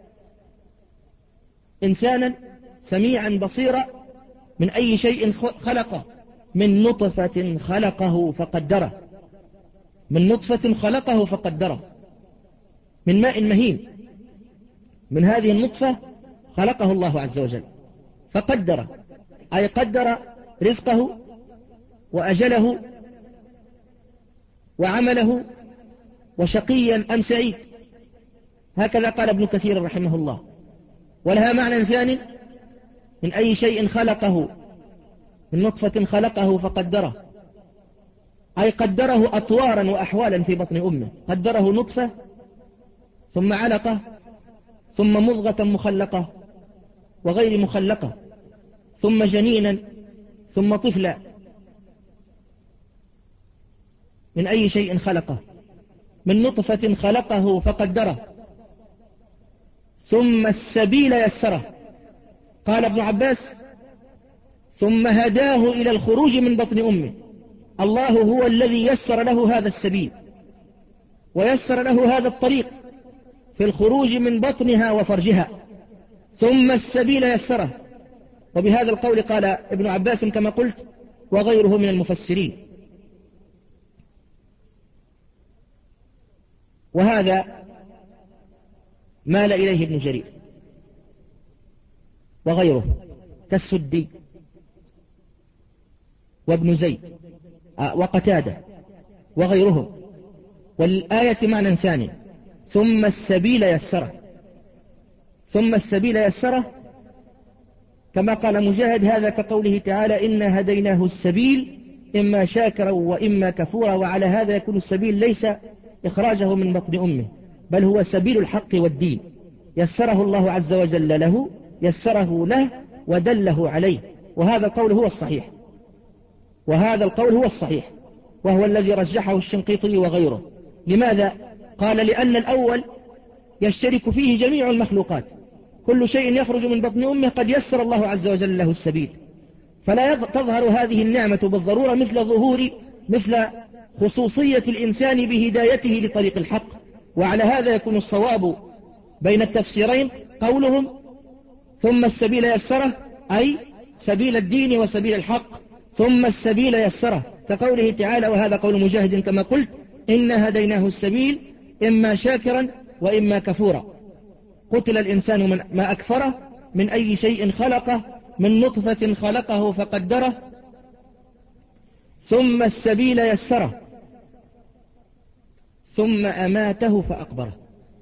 إنسانا سميعا بصيرا. من أي شيء خلقه؟ من نطفة خلقه فقدره، من نطفة خلقه فقدره، من ماء مهين. من هذه النطفة خلقه الله عز وجل فقدره، أي قدر رزقه وأجله وعمله وشقيا أم سعيد، هكذا قال ابن كثير رحمه الله. ولها معنى ثاني: من أي شيء خلقه، من نطفة خلقه فقدره، أي قدره أطوارا وأحوالا في بطن أمه، قدره نطفة ثم علقة ثم مضغة مخلقة وغير مخلقة ثم جنينا ثم طفلا. من أي شيء خلقه؟ من نطفة خلقه فقدره، ثم السبيل يسره. قال ابن عباس: ثم هداه إلى الخروج من بطن أمه. الله هو الذي يسر له هذا السبيل ويسر له هذا الطريق في الخروج من بطنها وفرجها، ثم السبيل يسره. وبهذا القول قال ابن عباس كما قلت وغيره من المفسرين. وهذا مال إليه ابن جرير وغيره كالسدي وابن زيد وقتادة وغيرهم. والآية معنى ثاني: ثم السبيل يسره. ثم السبيل يسره كما قال مجاهد: هذا كقوله تعالى: إنا هديناه السبيل إما شاكرا وإما كفورا. وعلى هذا يكون السبيل ليس إخراجه من بطن أمه، بل هو سبيل الحق والدين، يسره الله عز وجل له، يسره له ودله عليه. وهذا القول هو الصحيح، وهذا القول هو الصحيح، وهو الذي رجحه الشنقيطي وغيره. لماذا؟ قال: لأن الأول يشترك فيه جميع المخلوقات، كل شيء يخرج من بطن أمه قد يسر الله عز وجل له السبيل، فلا تظهر هذه النعمة بالضرورة مثل ظهور مثل خصوصية الإنسان بهدايته لطريق الحق. وعلى هذا يكون الصواب بين التفسيرين قولهم: ثم السبيل يسره، أي سبيل الدين وسبيل الحق، ثم السبيل يسره، كقوله تعالى، وهذا قول مجاهد كما قلت: إنا هديناه السبيل إما شاكرا وإما كفورا. قتل الإنسان من ما أكفره، من أي شيء خلقه، من نطفة خلقه فقدره، ثم السبيل يسره، ثم أماته فأقبره.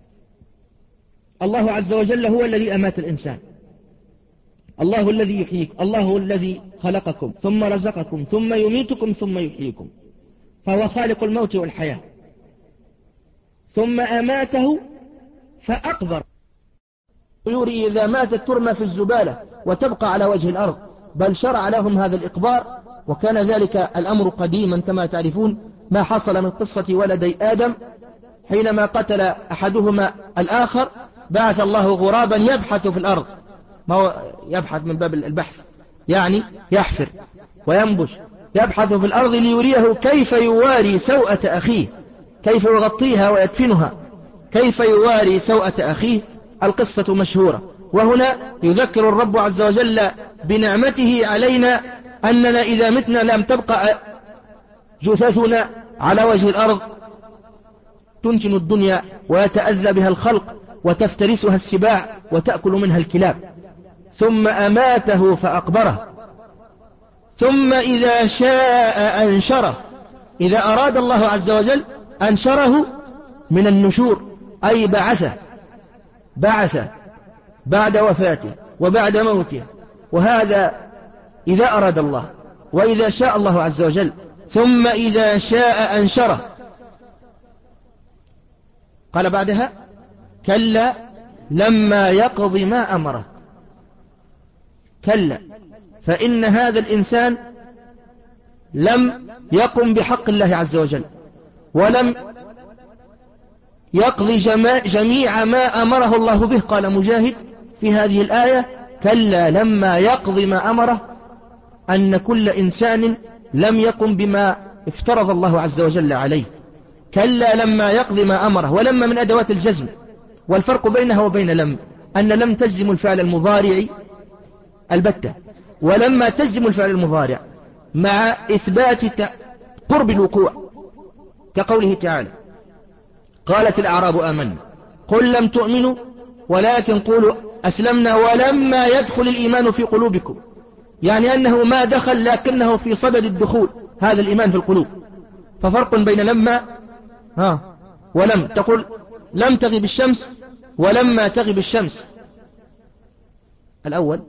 الله عز وجل هو الذي أمات الإنسان، الله الذي يحييك، الله الذي خلقكم ثم رزقكم ثم يميتكم ثم يحييكم، فهو خالق الموت والحياة. ثم أماته فأقبر. الطيور إذا ماتت ترمى في الزبالة وتبقى على وجه الأرض، بل شرع لهم هذا الإقبار. وكان ذلك الأمر قديما كما تعرفون، ما حصل من قصة ولدي آدم حينما قتل أحدهما الآخر، بعث الله غرابا يبحث في الأرض، ما هو يبحث من باب البحث، يعني يحفر وينبش، يبحث في الأرض ليريه كيف يواري سوءة أخيه، كيف يغطيها ويدفنها، كيف يواري سوءة أخيه. القصة مشهورة. وهنا يذكر الرب عز وجل بنعمته علينا أننا إذا متنا لم تبقى جثثنا على وجه الأرض تنتن الدنيا ويتأذى بها الخلق وتفترسها السباع وتأكل منها الكلاب. ثم أماته فأقبره، ثم إذا شاء أنشره. إذا أراد الله عز وجل أنشره من النشور، أي بعثه، بعث بعد وفاته وبعد موته، وهذا إذا أراد الله وإذا شاء الله عز وجل. ثم إذا شاء أنشره. قال بعدها: كلا لما يقض ما أمره. كلا، فإن هذا الإنسان لم يقم بحق الله عز وجل، ولم يقضي جميع ما أمره الله به. قال مجاهد في هذه الآية: كلا لما يقضي ما أمره، أن كل إنسان لم يقم بما افترض الله عز وجل عليه. كلا لما يقضي ما أمره، ولما من أدوات الجزم، والفرق بينها وبين لم أن لم تجزم الفعل المضارع البتة، ولما تجزم الفعل المضارع مع إثبات قرب الوقوع، كقوله تعالى: قالت الأعراب آمنا قل لم تؤمنوا ولكن قولوا أسلمنا ولما يدخل الإيمان في قلوبكم، يعني أنه ما دخل لكنه في صدد الدخول هذا الإيمان في القلوب. ففرق بين لما ها ولم. تقول لم تغب الشمس ولما تغب الشمس، الأول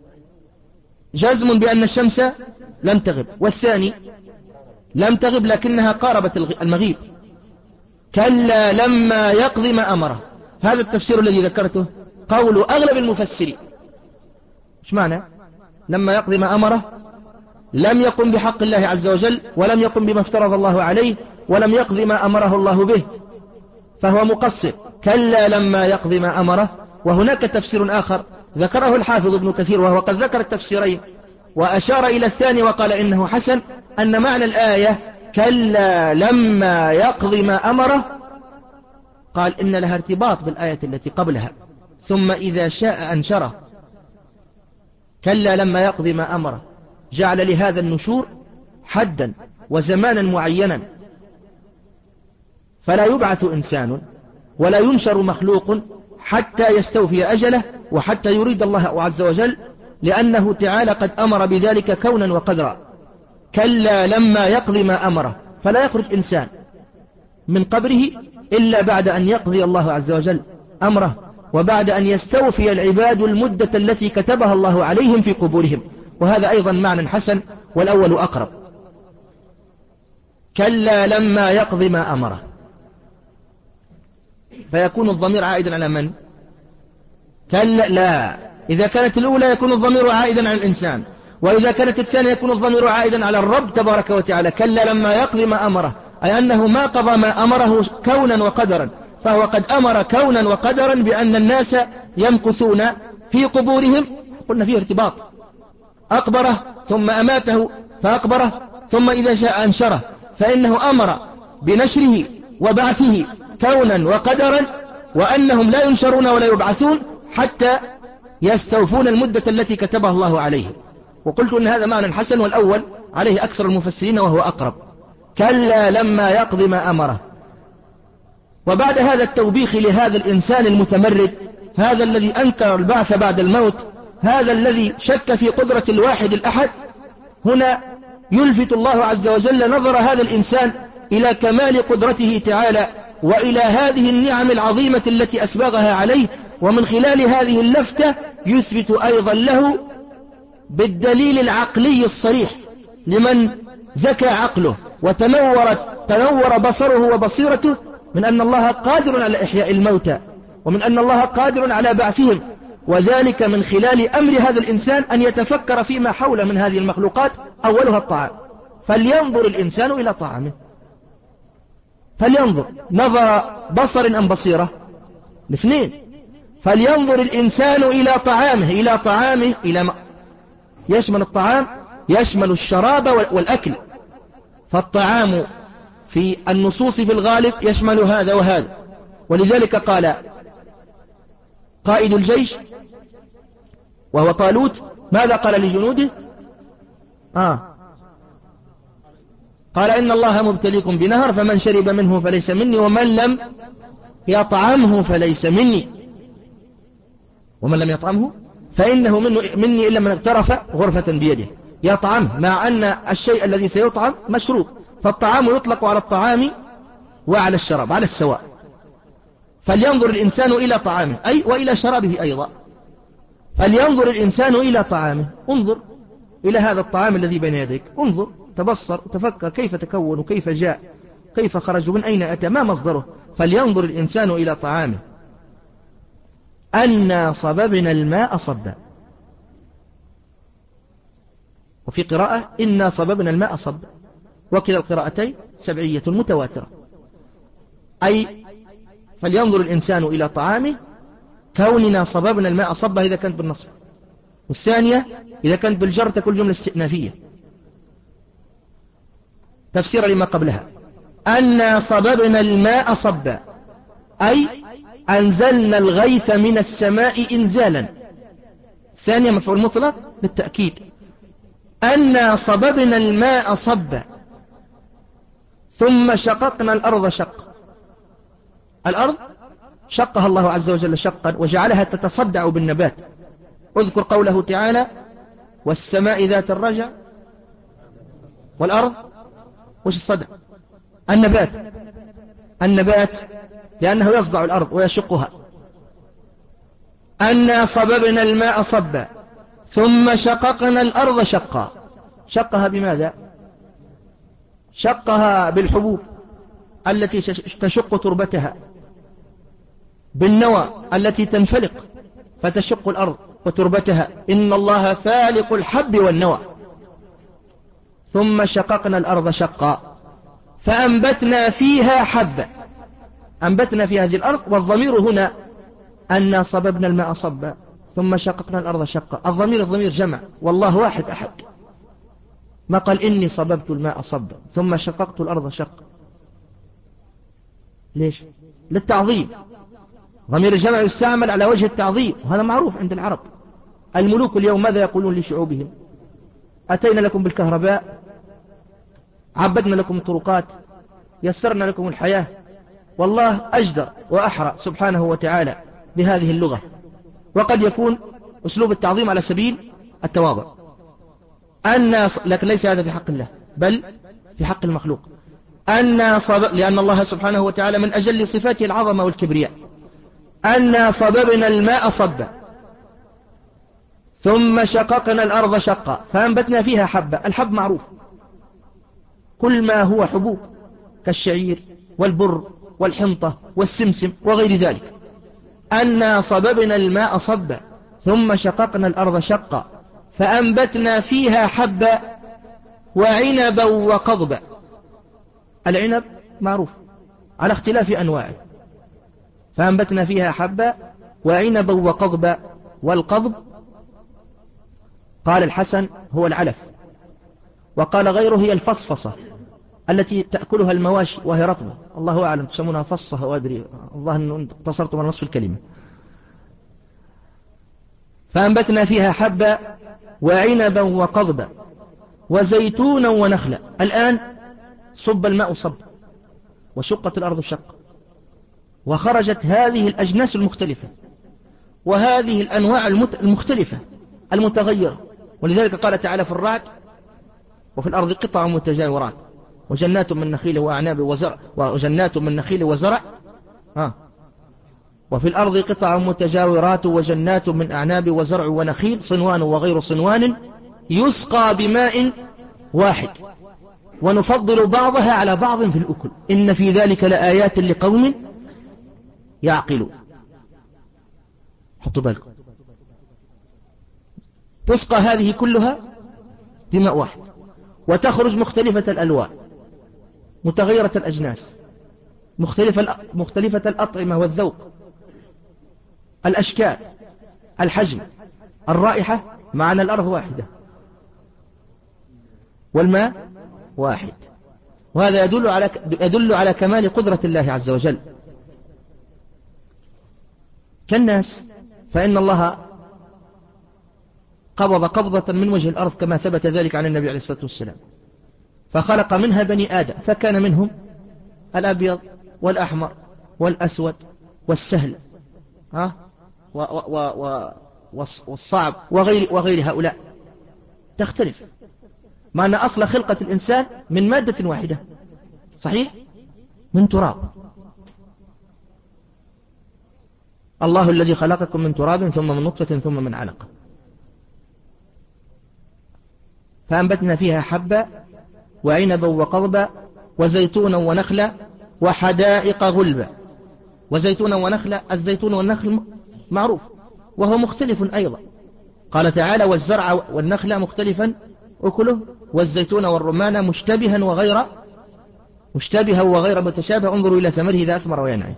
جزم بأن الشمس لم تغب، والثاني لم تغب لكنها قاربت المغيب. كلا لما يقضي ما أمره، هذا التفسير الذي ذكرته قول أغلب المفسرين. ايش معنى لما يقضي ما أمره؟ لم يقم بحق الله عز وجل، ولم يقم بما افترض الله عليه، ولم يقضي ما أمره الله به، فهو مقصر. كلا لما يقضي ما أمره. وهناك تفسير آخر ذكره الحافظ ابن كثير، وهو قد ذكر التفسيرين وأشار إلى الثاني وقال إنه حسن، أن معنى الآية كلا لما يقضي ما أمره، قال إن لها ارتباط بالآية التي قبلها: ثم إذا شاء أنشره. كلا لما يقضي ما أمره جعل لهذا النشور حدا وزمانا معينا، فلا يبعث إنسان ولا ينشر مخلوق حتى يستوفي أجله وحتى يريد الله عز وجل، لأنه تعالى قد أمر بذلك كونا وقدرا. كلا لما يقضي ما أمره، فلا يخرج إنسان من قبره إلا بعد أن يقضي الله عز وجل أمره، وبعد أن يستوفي العباد المدة التي كتبها الله عليهم في قبورهم. وهذا أيضا معنى حسن، والأول أقرب. كلا لما يقضي ما أمره، فيكون الضمير عائدا على من؟ كلا لا، إذا كانت الأولى يكون الضمير عائدا على الإنسان، وإذا كانت الثانية يكون الضمير عائدا على الرب تبارك وتعالى. كلا لما يقضي ما أمره، أي أنه ما قضى ما أمره كونا وقدرا، فهو قد أمر كونا وقدرا بأن الناس يمكثون في قبورهم. قلنا فيه ارتباط: أقبره ثم أماته فأقبره، ثم إذا شاء أنشره، فإنه أمر بنشره وبعثه كونا وقدرا، وأنهم لا ينشرون ولا يبعثون حتى يستوفون المدة التي كتبها الله عليهم. وقلت أن هذا معنى حسن، والأول عليه أكثر المفسرين وهو أقرب. كلا لما يقضي ما أمره. وبعد هذا التوبيخ لهذا الإنسان المتمرد، هذا الذي أنكر البعث بعد الموت، هذا الذي شك في قدرة الواحد الأحد، هنا يلفت الله عز وجل نظر هذا الإنسان إلى كمال قدرته تعالى، وإلى هذه النعم العظيمة التي أسبغها عليه. ومن خلال هذه اللفتة يثبت أيضا له بالدليل العقلي الصريح لمن زكى عقله وتنورت تنور بصره وبصيرته، من أن الله قادر على إحياء الموتى، ومن أن الله قادر على بعثهم، وذلك من خلال أمر هذا الإنسان أن يتفكر فيما حوله من هذه المخلوقات، أولها الطعام. فلينظر الإنسان إلى طعامه، فلينظر نظر بصر أم بصيرة، الاثنين. فلينظر الإنسان إلى طعامه، إلى طعامه إلى ما يشمل الطعام، يشمل الشراب والأكل. فالطعام في النصوص في الغالب يشمل هذا وهذا. ولذلك قال قائد الجيش وهو طالوت، ماذا قال لجنوده؟ آه قال إن الله مبتليكم بنهر فمن شرب منه فليس مني ومن لم يطعمه فليس مني، ومن لم يطعمه فإنه مني إلا من اقترف غرفة بيده. يطعم، مع أن الشيء الذي سيطعم مشروب، فالطعام يطلق على الطعام وعلى الشراب على السواء. فلينظر الإنسان إلى طعامه أي وإلى شرابه أيضا. فلينظر الإنسان إلى طعامه، انظر إلى هذا الطعام الذي بين يديك، انظر تبصر تفكر كيف تكون وكيف جاء، كيف خرج ومن أين أتى، ما مصدره. فلينظر الإنسان إلى طعامه. أنا صببنا الماء صبا، وفي قراءة إنا صببنا الماء صبا، وكلا القراءتين سبعية متواترة. أي فلينظر الإنسان إلى طعامه، كوننا صببنا الماء صبا إذا كانت بالنصب، والثانية إذا كانت بالجر تكون جملة استئنافية تفسير لما قبلها. أنا صببنا الماء صبا أي أنزلنا الغيث من السماء إنزالا. ثانية مفعول مطلق بالتأكيد. أنا صببنا الماء صبا ثم شققنا الأرض شق. الأرض شقها الله عز وجل شقا وجعلها تتصدع بالنبات. اذكر قوله تعالى والسماء ذات الرجع والأرض، وش الصدع؟ النبات، النبات لأنه يصدع الأرض ويشقها. أنا صببنا الماء صبا ثم شققنا الأرض شقا. شقها بماذا؟ شقها بالحبوب التي تشق تربتها، بالنوى التي تنفلق فتشق الأرض وتربتها، إن الله فالق الحب والنوى. ثم شققنا الأرض شقا فأنبتنا فيها حبا. أنبتنا في هذه الأرض، والضمير هنا أن صببنا الماء صبا ثم شققنا الأرض شقا. الضمير الضمير جمع، والله واحد أحد. ما قال إني صببت الماء صبا ثم شققت الأرض شقا. ليش؟ للتعظيم. ضمير الجمع يستعمل على وجه التعظيم، وهذا معروف عند العرب. الملوك اليوم ماذا يقولون لشعوبهم؟ أتينا لكم بالكهرباء، عبدنا لكم الطرقات، يسرنا لكم الحياة. والله أجدر وأحرى سبحانه وتعالى بهذه اللغة. وقد يكون أسلوب التعظيم على سبيل التواضع، الناس، لكن ليس هذا في حق الله بل في حق المخلوق. أنا صب... لأن الله سبحانه وتعالى من أجل صفاته العظمة والكبرياء. أنا صببنا الماء صبا ثم شققنا الأرض شقا فأنبتنا فيها حبا. الحب معروف، كل ما هو حبوب كالشعير والبر والحنطة والسمسم وغير ذلك. أنا صببنا الماء صبا ثم شققنا الأرض شقا فأنبتنا فيها حبا وعنبا وقضبا. العنب معروف على اختلاف أنواعه. فأنبتنا فيها حبا وعنبا وقضبا. والقضب قال الحسن هو العلف، وقال غيره هي الفصفصة التي تأكلها المواشي وهي رطبة. الله أعلم تسمونها فصة وأدري، الله أنه اقتصرت من نصف الكلمة. فأنبتنا فيها حبا وعنبا وقضبا وزيتونا ونخلا. الآن صب الماء صب وشقت الأرض شق، وخرجت هذه الأجناس المختلفة وهذه الأنواع المختلفة المتغيرة. ولذلك قال تعالى في الرعد وفي الأرض قطع متجاورات وجنات من نخيل وأعناب وزرع وجنات من نخيل وزرع آه. وفي الأرض قطع متجاورات وجنات من أعناب وزرع ونخيل صنوان وغير صنوان يسقى بماء واحد ونفضل بعضها على بعض في الأكل إن في ذلك لآيات لقوم يعقلون. حطوا بالكم. تسقى هذه كلها بماء واحد، وتخرج مختلفة الألوان متغيرة الأجناس، مختلفة مختلفة الأطعمة والذوق، الأشكال، الحجم، الرائحة، مع أن الأرض واحدة والماء واحد. وهذا يدل على يدل على كمال قدرة الله عز وجل. كالناس، فإن الله قبض قبضة من وجه الأرض كما ثبت ذلك عن النبي عليه الصلاة والسلام، فخلق منها بني آدم، فكان منهم الأبيض والأحمر والأسود والسهل ها و و و والصعب وغير, وغير هؤلاء، تختلف، مع أن أصل خلقة الإنسان من مادة واحدة، صحيح، من تراب. الله الذي خلقكم من تراب ثم من نطفة ثم من علقة، فأنبتنا فيها حبا وعنبا وقضبا وزيتونا ونخلا وحدائق غلبا. وزيتونا ونخلا، الزيتون والنخل معروف وهو مختلف أيضا، قال تعالى والزرع والنخل مختلفا أكله والزيتون والرمان مشتبها وغير مشتبها وغير متشابه انظروا إلى ثمره إذا أثمر وينعي.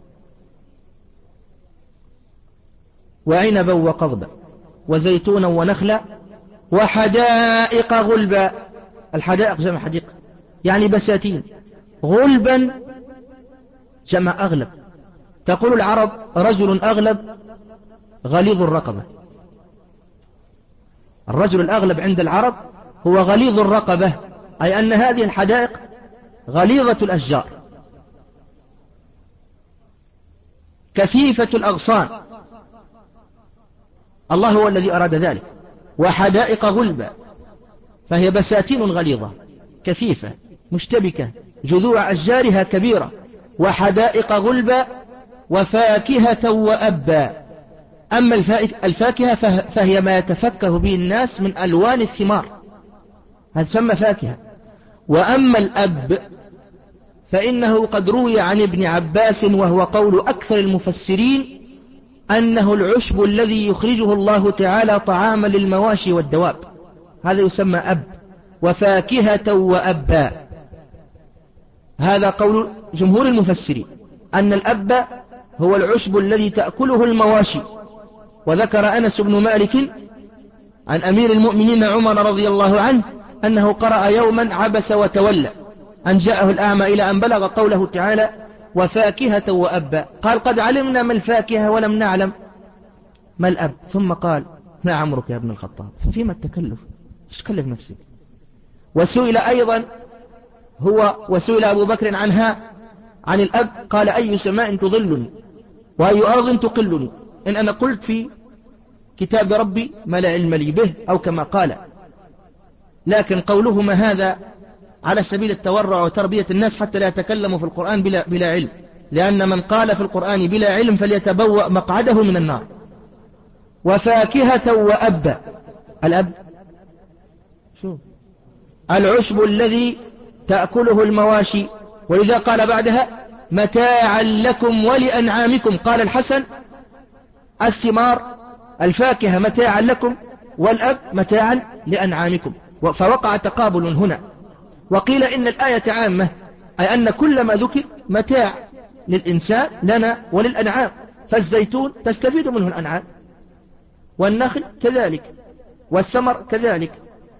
وعنبا وقضبا وزيتونا ونخلا وحدائق غلبا. الحدائق جمع حديقة يعني بساتين، غلبا جمع أغلب. تقول العرب رجل أغلب غليظ الرقبة، الرجل الأغلب عند العرب هو غليظ الرقبة، أي أن هذه الحدائق غليظة الأشجار كثيفة الأغصان، الله هو الذي أراد ذلك. وحدائق غلبا فهي بساتين غليظة كثيفة مشتبكة جذوع أشجارها كبيرة. وحدائق غلبا وفاكهة وأبا. أما الفاكهة فهي ما يتفكه به الناس من ألوان الثمار، هذا تسمى فاكهة. وأما الأب فإنه قد روي عن ابن عباس وهو قول أكثر المفسرين أنه العشب الذي يخرجه الله تعالى طعاما للمواشي والدواب، هذا يسمى أب. وفاكهة وأبا، هذا قول جمهور المفسرين أن الأب هو العشب الذي تأكله المواشي. وذكر أنس بن مالك عن أمير المؤمنين عمر رضي الله عنه أنه قرأ يوما عبس وتولى أن جاءه الأعمى إلى أن بلغ قوله تعالى وفاكهة وأبا، قال قد علمنا ما الفاكهة ولم نعلم ما الأب، ثم قال لا عمرك يا ابن الخطاب فيما التكلف، ايش تكلف نفسك. وسئل أيضا هو وسئل أبو بكر عنها عن الأب قال أي سماء تظلني وأي أرض تقلني إن أنا قلت في كتاب ربي ما لا علم لي به، أو كما قال. لكن قولهما هذا على سبيل التورع وتربية الناس حتى لا يتكلموا في القرآن بلا, بلا علم، لأن من قال في القرآن بلا علم فليتبوأ مقعده من النار. وفاكهة وأبا، الأب شو العشب الذي تأكله المواشي، ولذا قال بعدها متاعا لكم ولأنعامكم. قال الحسن الثمار الفاكهة متاعا لكم والأب متاعا لأنعامكم، فوقع تقابل هنا. وقيل إن الآية عامة، أي أن كل ما ذكر متاع للإنسان لنا وللأنعام، فالزيتون تستفيد منه الأنعام، والنخل كذلك، والثمر كذلك.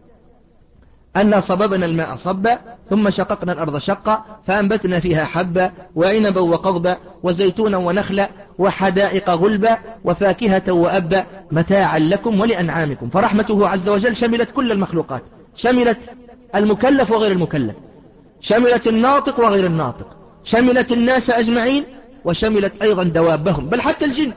أن صببنا الماء صبا ثم شققنا الأرض شقا فأنبتنا فيها حبا وعنبا وقضبا وزيتونا ونخلا وحدائق غلبا وفاكهة وأبا متاعا لكم ولأنعامكم. فرحمته عز وجل شملت كل المخلوقات، شملت المكلف وغير المكلف، شملت الناطق وغير الناطق، شملت الناس أجمعين، وشملت أيضا دوابهم، بل حتى الجن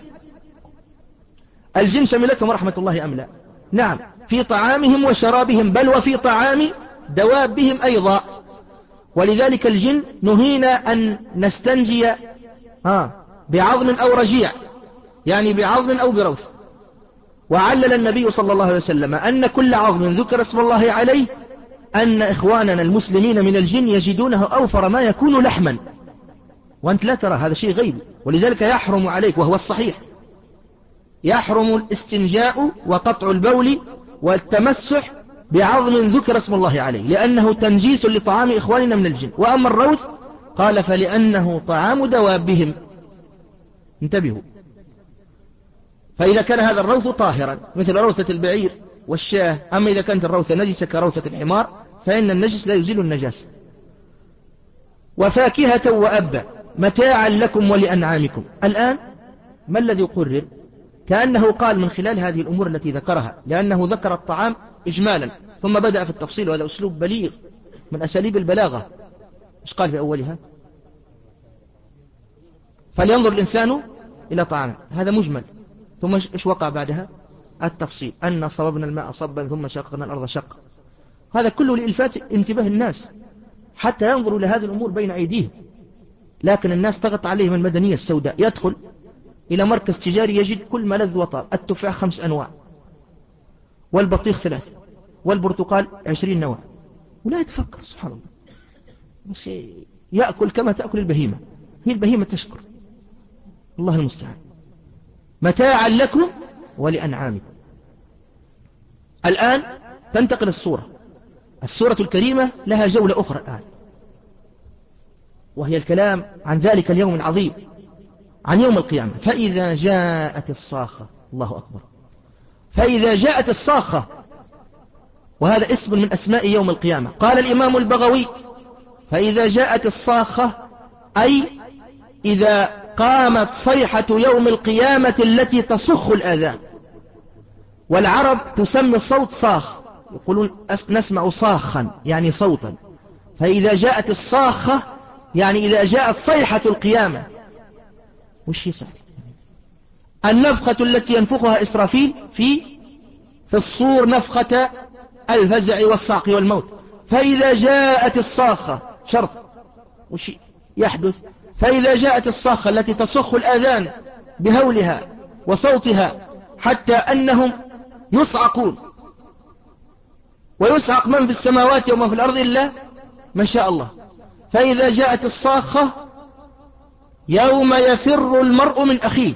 الجن شملتهم رحمة الله أم لا؟ نعم، في طعامهم وشرابهم، بل وفي طعام دوابهم أيضا. ولذلك الجن نهينا أن نستنجي ها بعظم أو رجيع، يعني بعظم أو بروث. وعلل النبي صلى الله عليه وسلم أن كل عظم ذكر اسم الله عليه أن إخواننا المسلمين من الجن يجدونه أوفر ما يكون لحما، وأنت لا ترى، هذا شيء غيبي. ولذلك يحرم عليك، وهو الصحيح، يحرم الاستنجاء وقطع البول والتمسح بعظم ذكر اسم الله عليه لأنه تنجيس لطعام إخواننا من الجن. وأما الروث قال فلأنه طعام دوابهم. انتبهوا. فإذا كان هذا الروث طاهرا مثل روثة البعير والشاه، أما إذا كانت الروثة نجسة كروثة الحمار فإن النجس لا يزيل النجاسة. وفاكهة وأبا متاعا لكم ولأنعامكم. الآن ما الذي قرر؟ كأنه قال من خلال هذه الأمور التي ذكرها، لأنه ذكر الطعام إجمالا ثم بدأ في التفصيل، وهذا أسلوب بليغ من أساليب البلاغة. إيش قال في أولها؟ فلينظر الإنسان إلى طعامه، هذا مجمل. ثم إيش وقع بعدها؟ التفصيل، أن صببنا الماء صبا ثم شققنا الأرض شقا. هذا كله لإلفات انتباه الناس حتى ينظروا لهذه الأمور بين أيديهم. لكن الناس تغط عليهم المدنية السوداء، يدخل إلى مركز تجاري يجد كل ما لذ وطاب، التفاح خمس أنواع، والبطيخ ثلاث، والبرتقال عشرين نوع، ولا يتفكر. سبحان الله، بس يأكل كما تأكل البهيمة، هي البهيمة تشكر. الله المستعان. متاعا لكم ولأنعامكم. الآن تنتقل السورة. السورة الكريمة لها جولة أخرى الآن، وهي الكلام عن ذلك اليوم العظيم، عن يوم القيامة. فإذا جاءت الصاخة، الله أكبر، فإذا جاءت الصاخة، وهذا اسم من أسماء يوم القيامة. قال الإمام البغوي فإذا جاءت الصاخة أي إذا قامت صيحة يوم القيامة التي تصخ الآذان. والعرب تسمي الصوت صاخ، يقولون نسمع صاخا يعني صوتا. فإذا جاءت الصاخة يعني إذا جاءت صيحة القيامة. وش هي صحيح؟ النفخة التي ينفخها إسرافيل في في الصور، نفخة الفزع والصعق والموت. فإذا جاءت الصاخة شرط، وش يحدث؟ فإذا جاءت الصاخة التي تصخ الآذان بهولها وصوتها حتى أنهم يصعقون، ويصعق من في السماوات ومن في الأرض إلا ما شاء الله. فإذا جاءت الصاخة يوم يفر المرء من أخيه.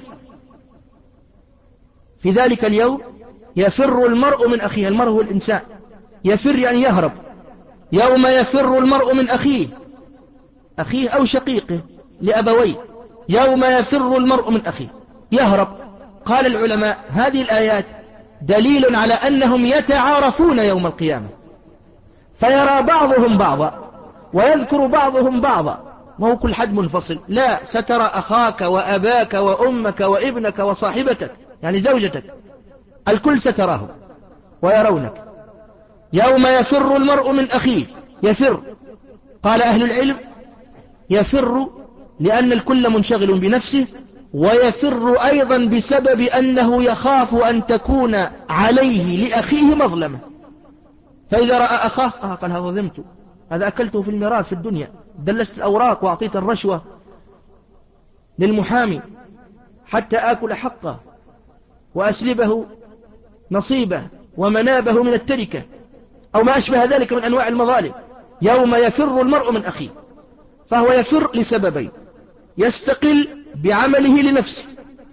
في ذلك اليوم يفر المرء من أخيه، المرء هو الإنسان، يفر يعني يهرب. يوم يفر المرء من أخيه، أخيه أو شقيقه لأبويه. يوم يفر المرء من أخيه، يهرب. قال العلماء هذه الآيات دليل على أنهم يتعارفون يوم القيامة، فيرى بعضهم بعضا ويذكر بعضهم بعضا، ما هو كل حد منفصل، لا، سترى أخاك وأباك وأمك وابنك وصاحبتك يعني زوجتك، الكل ستراه ويرونك. يوم يفر المرء من أخيه، يفر. قال أهل العلم يفر لأن الكل منشغل بنفسه، ويفر أيضا بسبب أنه يخاف أن تكون عليه لأخيه مظلمة. فإذا رأى أخاه آه قال هذا ظلمته، هذا أكلته في الميراث في الدنيا، دلست الأوراق وأعطيت الرشوة للمحامي حتى آكل حقه وأسلبه نصيبه ومنابه من التركة أو ما أشبه ذلك من أنواع المظالم. يوم يفر المرء من أخيه، فهو يفر لسببين: يستقل بعمله لنفسه،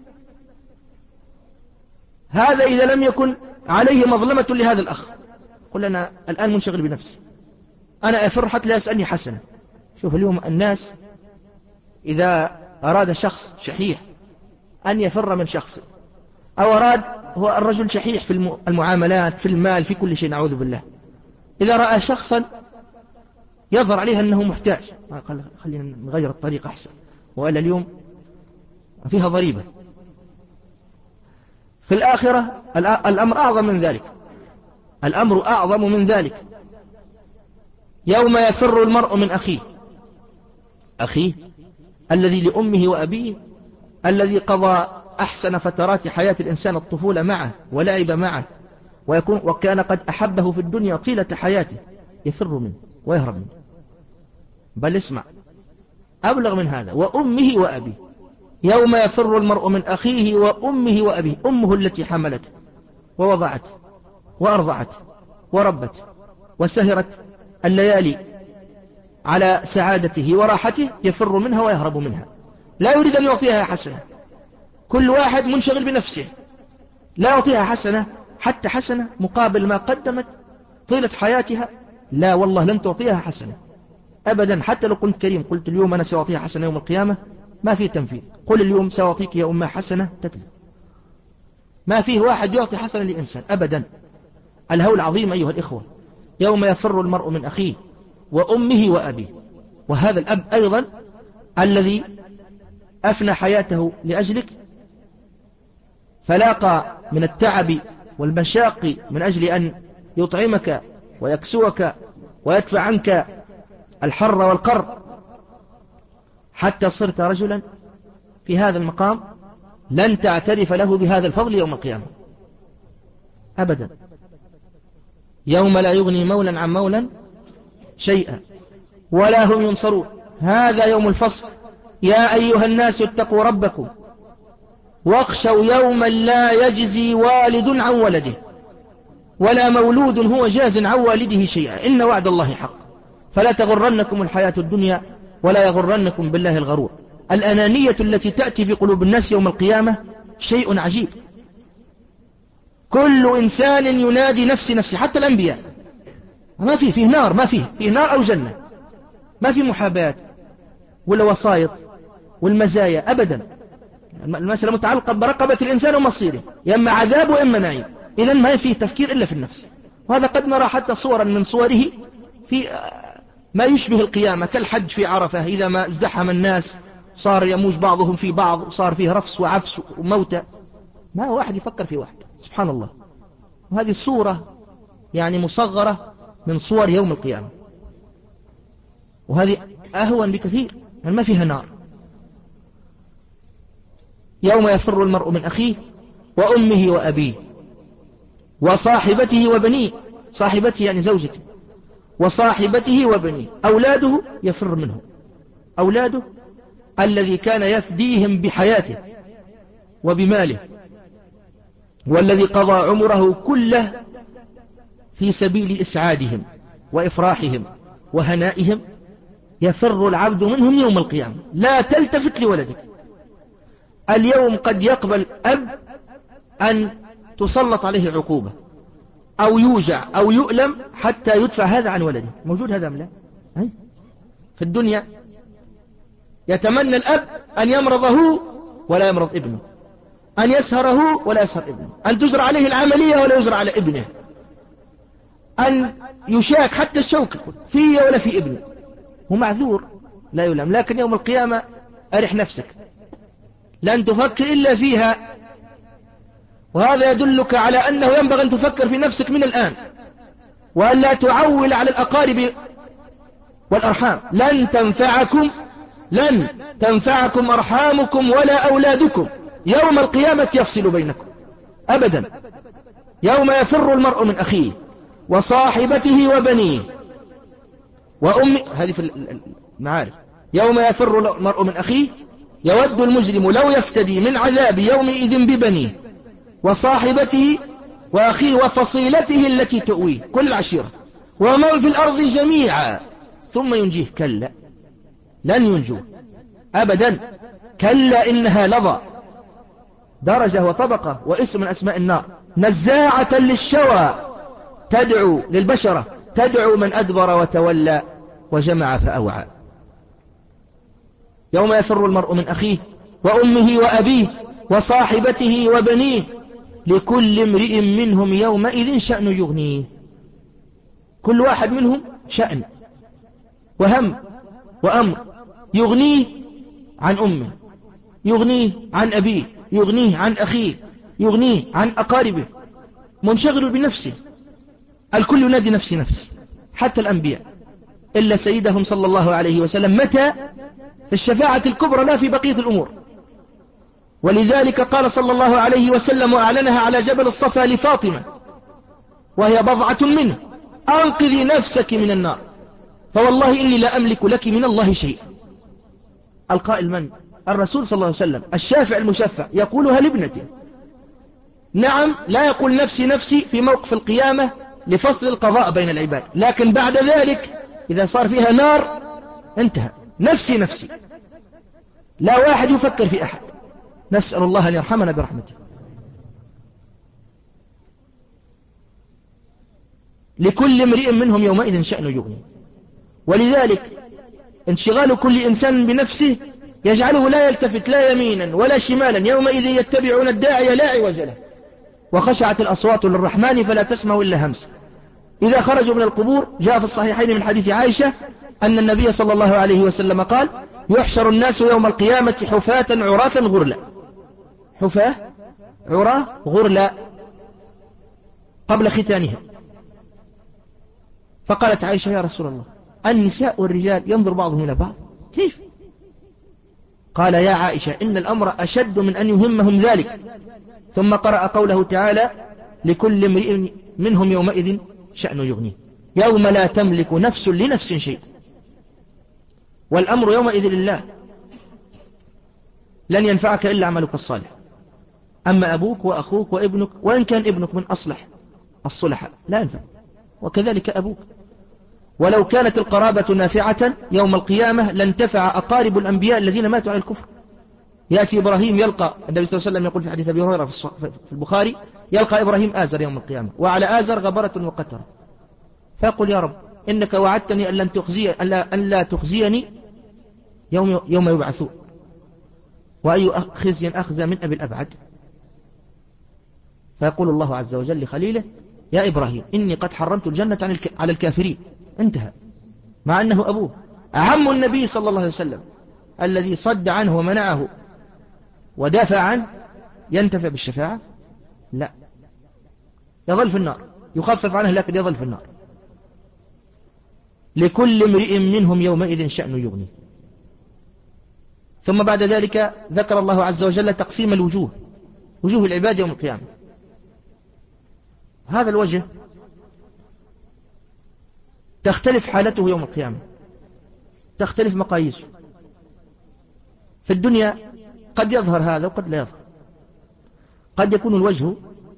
هذا إذا لم يكن عليه مظلمة لهذا الأخ، قل أنا الآن منشغل بنفسي، أنا أفر حتى لا يسألني حسنة. شوف اليوم الناس إذا أراد شخص شحيح أن يفر من شخص، أو أراد، هو الرجل شحيح في المعاملات في المال في كل شيء نعوذ بالله، إذا رأى شخصا يظهر عليه أنه محتاج قال خلينا نغير الطريق أحسن، وإلا اليوم فيها ضريبة. في الآخرة الأمر أعظم من ذلك، الأمر أعظم من ذلك. يوم يفر المرء من أخيه، أخيه الذي لأمه وأبيه، الذي قضى أحسن فترات حياة الإنسان الطفولة معه ولعب معه ويكون وكان قد أحبه في الدنيا طيلة حياته، يفر منه ويهرب منه. بل اسمع أبلغ من هذا: وأمه وأبيه. يوم يفر المرء من أخيه وأمه وأبيه، أمه التي حملته ووضعته وأرضعته وربته وسهرت الليالي على سعادته وراحته، يفر منها ويهرب منها، لا يريد أن يعطيها حسنة. كل واحد منشغل بنفسه، لا يعطيها حسنة حتى حسنة مقابل ما قدمت طيلة حياتها؟ لا والله لن تعطيها حسنة أبدا. حتى لو كنت كريم قلت اليوم أنا سأعطيها حسنة يوم القيامة، ما في تنفيذ. قل اليوم سأعطيك يا أمه حسنة، تكذب. ما فيه واحد يعطي حسنة لإنسان أبدا. الهول عظيم أيها الإخوة. يوم يفر المرء من أخيه وأمه وأبيه. وهذا الأب أيضا الذي أفنى حياته لأجلك، فلاقى من التعب والمشاق من أجل أن يطعمك ويكسوك ويدفع عنك الحر والقر حتى صرت رجلا. في هذا المقام لن تعترف له بهذا الفضل يوم القيامة أبدا. يوم لا يغني مولا عن مولا شيئا ولا هم ينصرون. هذا يوم الفصل. يا أيها الناس اتقوا ربكم واخشوا يوما لا يجزي والد عن ولده ولا مولود هو جاز عن والده شيئا إن وعد الله حق فلا تغرنكم الحياة الدنيا ولا يغرنكم بالله الغرور. الأنانية التي تأتي في قلوب الناس يوم القيامة شيء عجيب. كل إنسان ينادي نفسي نفسي، حتى الأنبياء. ما فيه فيه نار، ما فيه فيه نار أو جنة، ما في محاباة ولا وسائط والمزايا أبدا. المسألة متعلقة برقبة الإنسان ومصيره، يا إما عذاب وإما نعيم. إذن ما فيه تفكير إلا في النفس. وهذا قد نرى حتى صورا من صوره في ما يشبه القيامة، كالحج في عرفة إذا ما ازدحم الناس صار يموج بعضهم في بعض، صار فيه رفس وعفس وموتى، ما واحد يفكر في واحد، سبحان الله. وهذه الصورة يعني مصغرة من صور يوم القيامة، وهذه أهون بكثير، يعني ما فيها نار. يوم يفر المرء من أخيه وأمه وأبيه وصاحبته وبنيه. صاحبته يعني زوجته، وصاحبته وبنيه. أولاده يفر منه، أولاده الذي كان يفديهم بحياته وبماله، والذي قضى عمره كله في سبيل إسعادهم وإفراحهم وهنائهم. يفر العبد منهم يوم القيامة. لا تلتفت لولدك. اليوم قد يقبل أب أن تسلط عليه عقوبة أو يوجع أو يؤلم حتى يدفع هذا عن ولده. موجود هذا أم لا؟ في الدنيا يتمنى الأب أن يمرض هو ولا يمرض ابنه، أن يسهر هو ولا يسهر ابنه، أن تجرى عليه العملية ولا يجرى على ابنه، أن يشاك حتى الشوكة في ولا في ابنه. هو معذور لا يلام. لكن يوم القيامة أرح نفسك، لن تفكر إلا فيها. وهذا يدلك على أنه ينبغي أن تفكر في نفسك من الآن، وأن لا تعول على الأقارب والأرحام. لن تنفعكم لن تنفعكم أرحامكم ولا أولادكم يوم القيامة يفصل بينكم أبدا. يوم يفر المرء من أخيه وصاحبته وبنيه وأمه. هذه في المعارف. يوم يفر المرء من أخيه يود المجرم لو يفتدي من عذاب يومئذ ببنيه وصاحبته وأخيه وفصيلته التي تؤويه، كل العشيرة، ومن في الأرض جميعا ثم ينجيه. كلا لن ينجوه أبدا. كلا إنها لظى، درجة وطبقة واسم من أسماء النار. نزاعة للشوى، تدعو للبشرة، تدعو من أدبر وتولى وجمع فأوعى. يوم يفر المرء من أخيه وأمه وأبيه وصاحبته وبنيه لكل امرئ منهم يومئذ شأن يغنيه. كل واحد منهم شأن وهم وأمر يغنيه عن أمه، يغنيه عن أبيه، يغنيه عن أخيه، يغنيه عن أقاربه. منشغل بنفسه. الكل ينادي نفسي نفسي، حتى الأنبياء، إلا سيدهم صلى الله عليه وسلم. متى؟ في الشفاعة الكبرى، لا في بقية الأمور. ولذلك قال صلى الله عليه وسلم وأعلنها على جبل الصفا لفاطمة وهي بضعة منه: أنقذي نفسك من النار فوالله إني لا أملك لك من الله شيئا. القائل من؟ الرسول صلى الله عليه وسلم، الشافع المشفع، يقولها لابنته. نعم، لا يقول نفسي نفسي في موقف القيامة لفصل القضاء بين العباد، لكن بعد ذلك إذا صار فيها نار انتهى. نفسي نفسي، لا واحد يفكر في أحد. نسأل الله أن يرحمنا برحمته. لكل امرئ منهم يومئذ شأن يغني. ولذلك انشغال كل إنسان بنفسه يجعله لا يلتفت لا يمينا ولا شمالا، يومئذ يتبعون الداعي لا عوج له، وخشعت الأصوات للرحمن فلا تسمع إلا همسا. إذا خرجوا من القبور جاء في الصحيحين من حديث عائشة أن النبي صلى الله عليه وسلم قال: يحشر الناس يوم القيامة حفاة عراة غرلا. حفاة عراة غرلا قبل ختانهم. فقالت عائشة: يا رسول الله، النساء والرجال ينظر بعضهم إلى بعض كيف؟ قال: يا عائشة، إن الأمر أشد من أن يهمهم ذلك. ثم قرأ قوله تعالى: لكل امرئ منهم يومئذ شأن يغنيه، يوم لا تملك نفس لنفس شيء، والأمر يومئذ لله، لن ينفعك إلا عملك الصالح. أما أبوك وأخوك وابنك، وإن كان ابنك من أصلح الصلحاء لا ينفع، وكذلك أبوك. ولو كانت القرابة نافعة يوم القيامة لانتفع أقارب الأنبياء الذين ماتوا على الكفر. يأتي إبراهيم يلقى النبي صلى الله عليه وسلم يقول في حديث أبي هريرة في البخاري: يلقى إبراهيم آزر يوم القيامة، وعلى آزر غبرة وقترة، فيقول: يا رب، إنك وعدتني أن لن تخزي أن لا تخزيني يوم يوم يبعثون، وأي خزي أخزى من أبي الأبعد. فيقول الله عز وجل لخليله: يا إبراهيم، إني قد حرمت الجنة على الكافرين. انتهى. مع أنه أبوه عم النبي صلى الله عليه وسلم الذي صد عنه ومنعه ودافع عنه، ينتفع بالشفاعة؟ لا، يظل في النار، يخفف عنه لكن يظل في النار. لكل امرئ منهم يومئذ شأن يغني. ثم بعد ذلك ذكر الله عز وجل تقسيم الوجوه، وجوه العباد يوم القيامة. هذا الوجه تختلف حالته يوم القيامة، تختلف مقاييسه. في الدنيا قد يظهر هذا وقد لا يظهر. قد يكون الوجه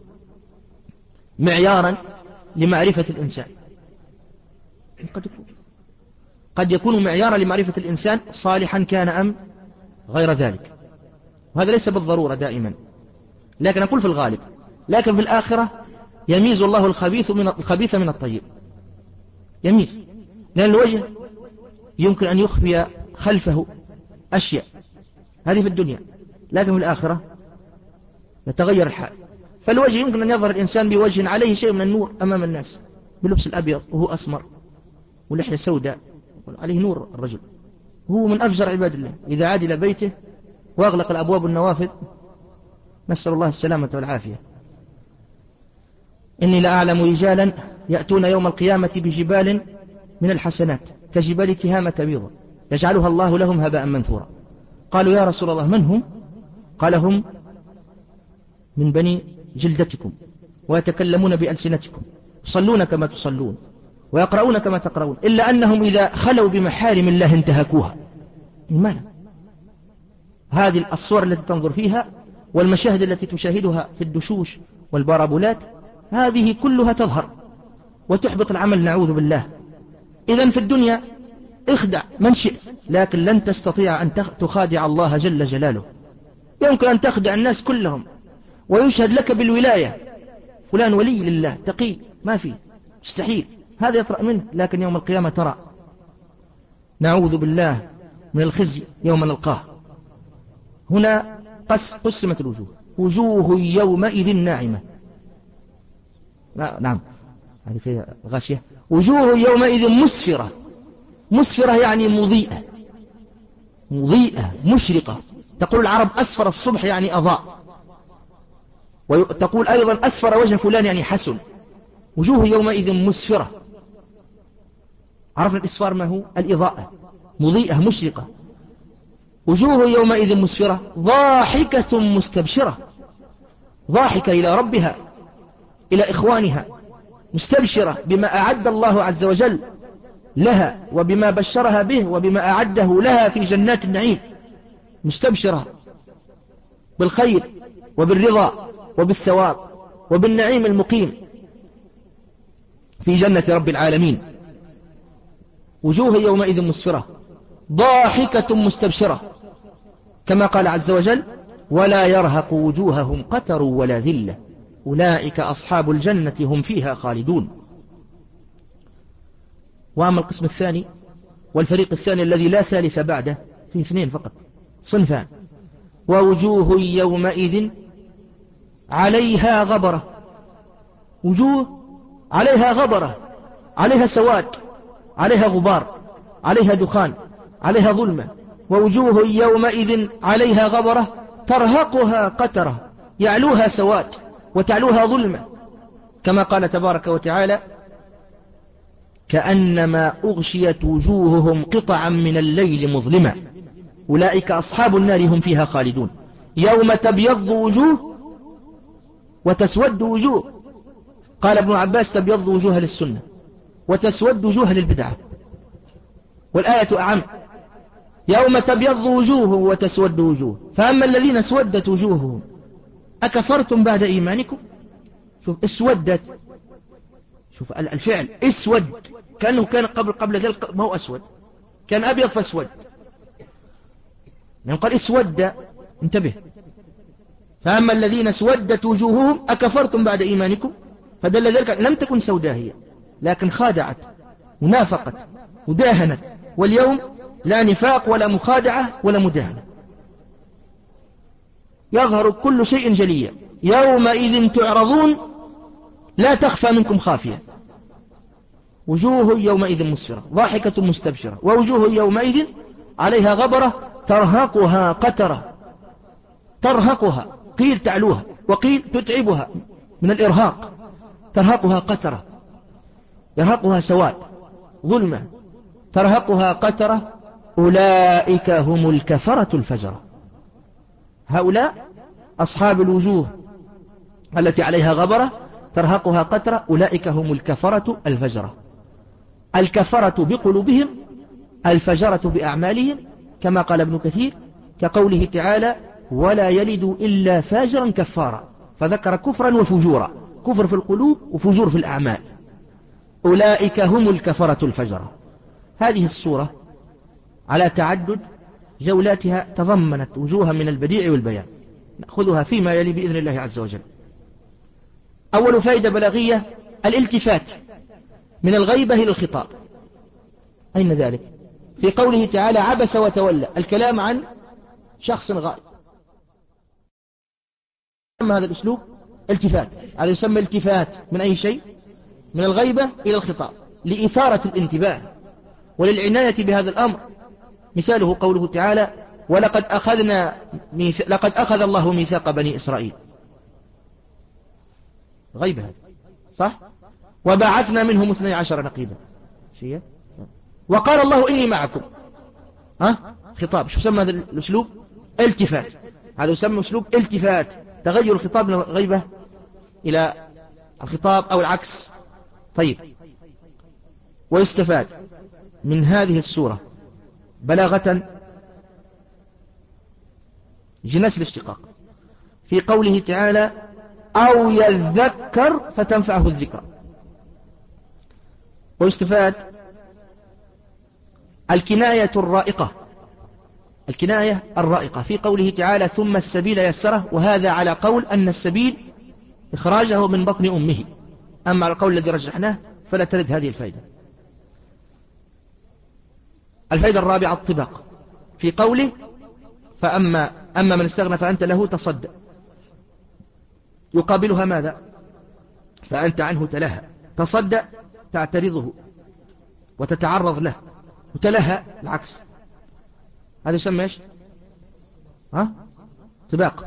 معيارا لمعرفة الإنسان، قد يكون قد يكون معيارا لمعرفة الإنسان صالحا كان أم غير ذلك، وهذا ليس بالضرورة دائما، لكن أقول في الغالب. لكن في الآخرة يميز الله الخبيث من الخبيث من الطيب، يميز، لأن الوجه يمكن أن يخفي خلفه أشياء، هذه في الدنيا، لكن في الآخرة يتغير الحال. فالوجه يمكن أن يظهر الإنسان بوجه عليه شيء من النور أمام الناس، بلبس الأبيض وهو أسمر ولحية سوداء، عليه نور الرجل، هو من أفجر عباد الله. إذا عاد إلى بيته وأغلق الأبواب والنوافذ، نسأل الله السلامة والعافية. إني لأعلم رجالا يأتون يوم القيامة بجبال من الحسنات كجبال تهامة بيضة يجعلها الله لهم هباء منثورا. قالوا: يا رسول الله، من هم؟ قال: هم من بني جلدتكم، ويتكلمون بألسنتكم، يصلون كما تصلون، ويقرؤون كما تقرؤون، إلا أنهم إذا خلوا بمحارم الله انتهكوها. إيمانا. هذه الصور التي تنظر فيها والمشاهد التي تشاهدها في الدشوش والبارابولات، هذه كلها تظهر وتحبط العمل، نعوذ بالله. إذن في الدنيا اخدع من شئت، لكن لن تستطيع أن تخادع الله جل جلاله. يمكن أن تخدع الناس كلهم ويشهد لك بالولاية، فلان ولي لله تقي، ما في، مستحيل، هذا يطرأ منه، لكن يوم القيامة ترى، نعوذ بالله من الخزي يوم نلقاه. هنا قس قسمت الوجوه: وجوه يومئذ ناعمة. نعم، هذه فيها غاشية. وجوه يومئذ مسفرة. مسفرة يعني مضيئة، مضيئة مشرقة. تقول العرب: أسفر الصبح يعني أضاء، وتقول أيضا: أسفر وجه فلان يعني حسن. وجوه يومئذ مسفرة. عرفنا الإسفار ما هو؟ الإضاءة، مضيئة مشرقة. وجوه يومئذ مسفرة ضاحكة مستبشرة، ضاحكة إلى ربها، إلى إخوانها، مستبشرة بما أعد الله عز وجل لها، وبما بشرها به، وبما أعده لها في جنات النعيم، مستبشرة بالخير وبالرضا وبالثواب وبالنعيم المقيم في جنة رب العالمين. وجوه يومئذ مسفرة ضاحكة مستبشرة، كما قال عز وجل: ولا يرهق وجوههم قتر ولا ذلة أولئك أصحاب الجنة هم فيها خالدون. وأما القسم الثاني والفريق الثاني الذي لا ثالث بعده فيه اثنين فقط، صنفان: ووجوه يومئذ عليها غبرة، وجوه عليها غبرة، عليها سواد، عليها غبار، عليها دخان، عليها ظلمة. ووجوه يومئذ عليها غبرة ترهقها قترة يعلوها سواد وتعلوها ظلمة، كما قال تبارك وتعالى: كأنما أغشيت وجوههم قطعا من الليل مظلما أولئك أصحاب النار هم فيها خالدون. يوم تبيض وجوه وتسود وجوه. قال ابن عباس: تبيض وجوه للسنة وتسود وجوه للبدعة، والآية أعم: يوم تبيض وجوه وتسود وجوه. فأما الذين اسودت وجوههم أكفرتم بعد إيمانكم. شوف اسودت، شوف الفعل اسود، كأنه كان قبل قبل ذلك ما هو أسود، كان أبيض فاسود، يعني قال اسود، انتبه. فأما الذين اسودت وجوههم أكفرتم بعد إيمانكم، فدل ذلك لم تكن سوداء هي، لكن خادعت ونافقت وداهنت، واليوم لا نفاق ولا مخادعة ولا مداهنة، يظهر كل شيء جليا. يومئذ تعرضون لا تخفى منكم خافية، وجوه يومئذ مسفرة ضاحكة مستبشرة، ووجوه يومئذ عليها غبرة ترهقها قترة. ترهقها، قيل تعلوها وقيل تتعبها من الإرهاق، ترهقها قترة، يرهقها سواد ظلمة، ترهقها قترة. أولئك هم الكفرة الفجرة. هؤلاء أصحاب الوجوه التي عليها غبرة ترهقها قترة، أولئك هم الكفرة الفجرة. الكفرة بقلوبهم، الفجرة بأعمالهم، كما قال ابن كثير: كقوله تعالى: ولا يلد إلا فاجرا كفارا، فذكر كفرا وفجورا، كفر في القلوب وفجور في الأعمال. أولئك هم الكفرة الفجرة. هذه الصورة على تعدد جولاتها تضمنت وجوها من البديع والبيان، نأخذها فيما يلي بإذن الله عز وجل. أول فائدة بلاغية: الالتفات من الغيبة إلى الخطاب. أين ذلك؟ في قوله تعالى: عبس وتولى، الكلام عن شخص غائب. أما هذا الأسلوب التفات، هذا يسمى التفات من أي شيء؟ من الغيبة إلى الخطاب، لإثارة الانتباه وللعناية بهذا الأمر. مثاله قوله تعالى: ولقد أخذنا ميث... لقد أخذ الله ميثاق بني إسرائيل. غيبة هذا صح؟ وبعثنا منهم اثني عشر نقيبا. شيء. وقال الله إني معكم. ها؟ خطاب. شو سمى هذا الأسلوب؟ التفات. هذا يسمى أسلوب التفات، تغير الخطاب من الغيبة إلى الخطاب أو العكس. طيب، ويستفاد من هذه السورة بلاغة جناس الاشتقاق في قوله تعالى: أو يذكر فتنفعه الذكرى. ويستفاد الكناية الرائقة، الكناية الرائقة في قوله تعالى: ثم السبيل يسره، وهذا على قول أن السبيل إخراجه من بطن أمه، أما على القول الذي رجحناه فلا ترد هذه الفائدة. الفائدة الرابعة الطباق في قوله: فأما أما من استغنى فأنت له تصدق، يقابلها ماذا؟ فأنت عنه تلهى. تصدق تعترضه وتتعرض له، وتلهى العكس. هذا يسمى ايش؟ ها؟ طباق.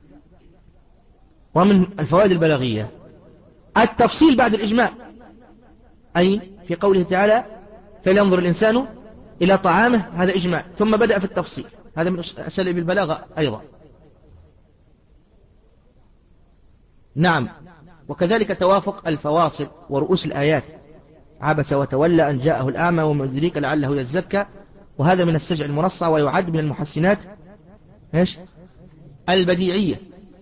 ومن الفوائد البلاغية التفصيل بعد الإجمال، أي في قوله تعالى: فلينظر الإنسان إلى طعامه، هذا إجمال، ثم بدأ في التفصيل، هذا من أساليب البلاغة أيضا. نعم. وكذلك توافق الفواصل ورؤوس الآيات: عبس وتولى أن جاءه الأعمى وما يدريك لعله يزكى، وهذا من السجع المنصع، ويعد من المحسنات إيش؟ البديعية.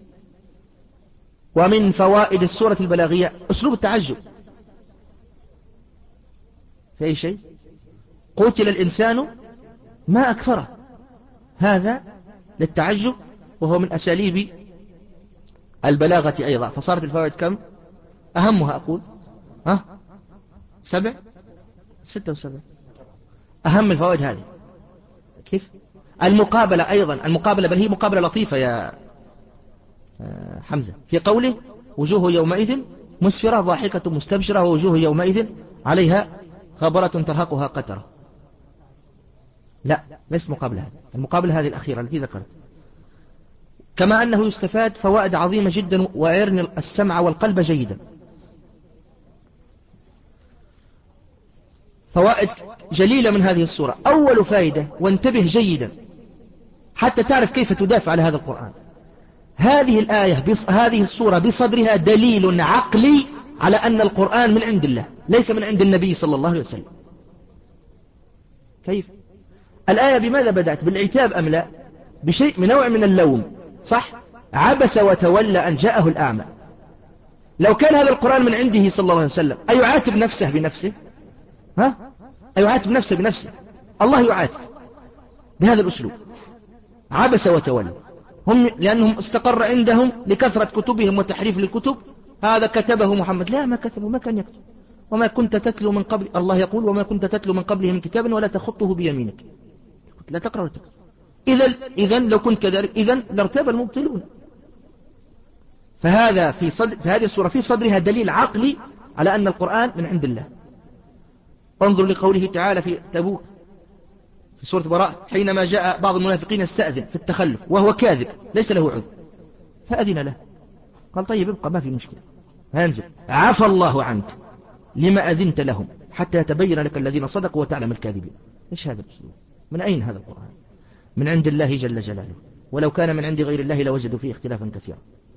ومن فوائد السورة البلاغية أسلوب التعجب في أي شيء. قتل الإنسان ما أكفره، هذا للتعجب، وهو من أساليب البلاغة أيضا. فصارت الفوائد كم؟ أهمها أقول ها؟ سبع ستة وسبعين. أهم الفوائد هذه. كيف؟ المقابلة أيضا، المقابلة بل هي مقابلة لطيفة يا حمزة، في قوله وجوه يومئذ مسفرة ضاحكة مستبشرة ووجوه يومئذ عليها غبرة ترهقها قترة. لا، ليس مقابلة هذه، المقابلة هذه الأخيرة التي ذكرت. كما أنه يستفاد فوائد عظيمة جدا، وأعرن السمع والقلب جيدا. فوائد جليلة من هذه السورة. أول فائدة، وانتبه جيدا حتى تعرف كيف تدافع على هذا القرآن. هذه الآية بص... هذه السورة بصدرها دليل عقلي على أن القرآن من عند الله ليس من عند النبي صلى الله عليه وسلم. كيف؟ الآية بماذا بدأت؟ بالعتاب أم لا؟ بشيء من نوع من اللوم، صح؟ عبس وتولى أن جاءه الأعمى. لو كان هذا القرآن من عنده صلى الله عليه وسلم أيعاتب نفسه بنفسه؟ ها؟ أيعاتب نفسه بنفسه؟ الله يعاتب بهذا الأسلوب، عبس وتولى. هم لأنهم استقر عندهم لكثرة كتبهم وتحريف للكتب، هذا كتبه محمد. لا، ما كتبه، ما كان يكتب. وما كنت تتلو من قبل، الله يقول وما كنت تتلو من قبله من كتاب ولا تخطه بيمينك، لا تقرأ ولا تكتب. إذن إذن لو كنت كذلك إذن لارتاب المبطلون. فهذا في صدر في هذه السورة في صدرها دليل عقلي على أن القرآن من عند الله. انظر لقوله تعالى في تبوك في سورة براء، حينما جاء بعض المنافقين يستأذن في التخلف وهو كاذب ليس له عذر، فأذن له، قال طيب ابقى ما في مشكلة، هانزل عفى الله عنك لما أذنت لهم حتى يتبين لك الذين صدقوا وتعلم الكاذبين. إيش هذا الأسلوب؟ من أين هذا القرآن؟ من عند الله جل جلاله، ولو كان من عند غير الله لوجدوا فيه اختلافا كثيرا.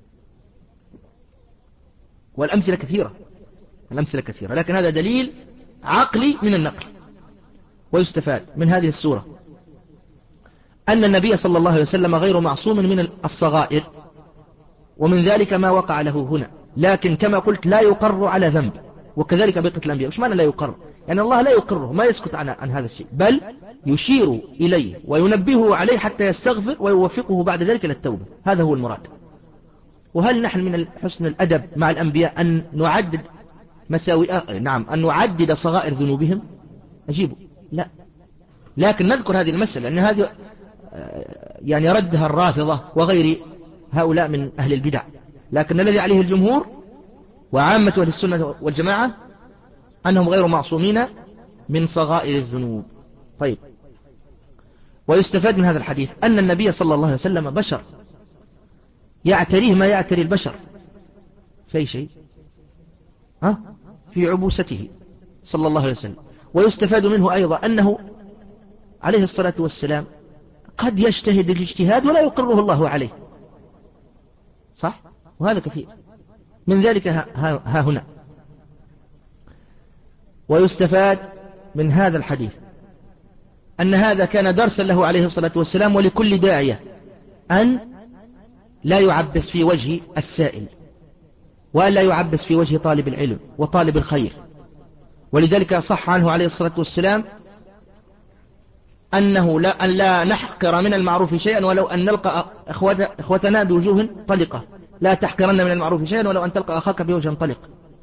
والأمثلة كثيرة، الأمثلة كثيرة، لكن هذا دليل عقلي من النقل. ويستفاد من هذه السورة أن النبي صلى الله عليه وسلم غير معصوم من الصغائر، ومن ذلك ما وقع له هنا، لكن كما قلت لا يقر على ذنب، وكذلك بقية الأنبياء. وش معنى لا يقر؟ يعني الله لا يقره، ما يسكت عن, عن هذا الشيء، بل يشير إليه وينبهه عليه حتى يستغفر ويوفقه بعد ذلك للتوبة. هذا هو المراد. وهل نحن من حسن الأدب مع الأنبياء أن نعدد مساوئ، نعم، أن نعدد صغائر ذنوبهم؟ أجيبه لا، لكن نذكر هذه المسألة لأن هذه يعني ردها الرافضة وغير هؤلاء من أهل البدع. لكن الذي عليه الجمهور وعامة أهل السنة والجماعة أنهم غير معصومين من صغائر الذنوب. طيب، ويستفاد من هذا الحديث أن النبي صلى الله عليه وسلم بشر يعتريه ما يعتري البشر في شيء، ها؟ في عبوسته صلى الله عليه وسلم. ويستفاد منه أيضا أنه عليه الصلاة والسلام قد يجتهد الاجتهاد ولا يقره الله عليه، صح؟ وهذا كثير من ذلك ها, ها, ها هنا. ويستفاد من هذا الحديث أن هذا كان درسا له عليه الصلاة والسلام ولكل داعية أن لا يعبس في وجه السائل، وأن لا يعبس في وجه طالب العلم وطالب الخير. ولذلك صح عنه عليه الصلاة والسلام أنه لا, أن لا نحقر من المعروف شيئا ولو أن نلقى إخوتنا بوجوه طلقة، لا تحقرن من المعروف شيئا ولو أن تلقى أخاك بوجه طلق.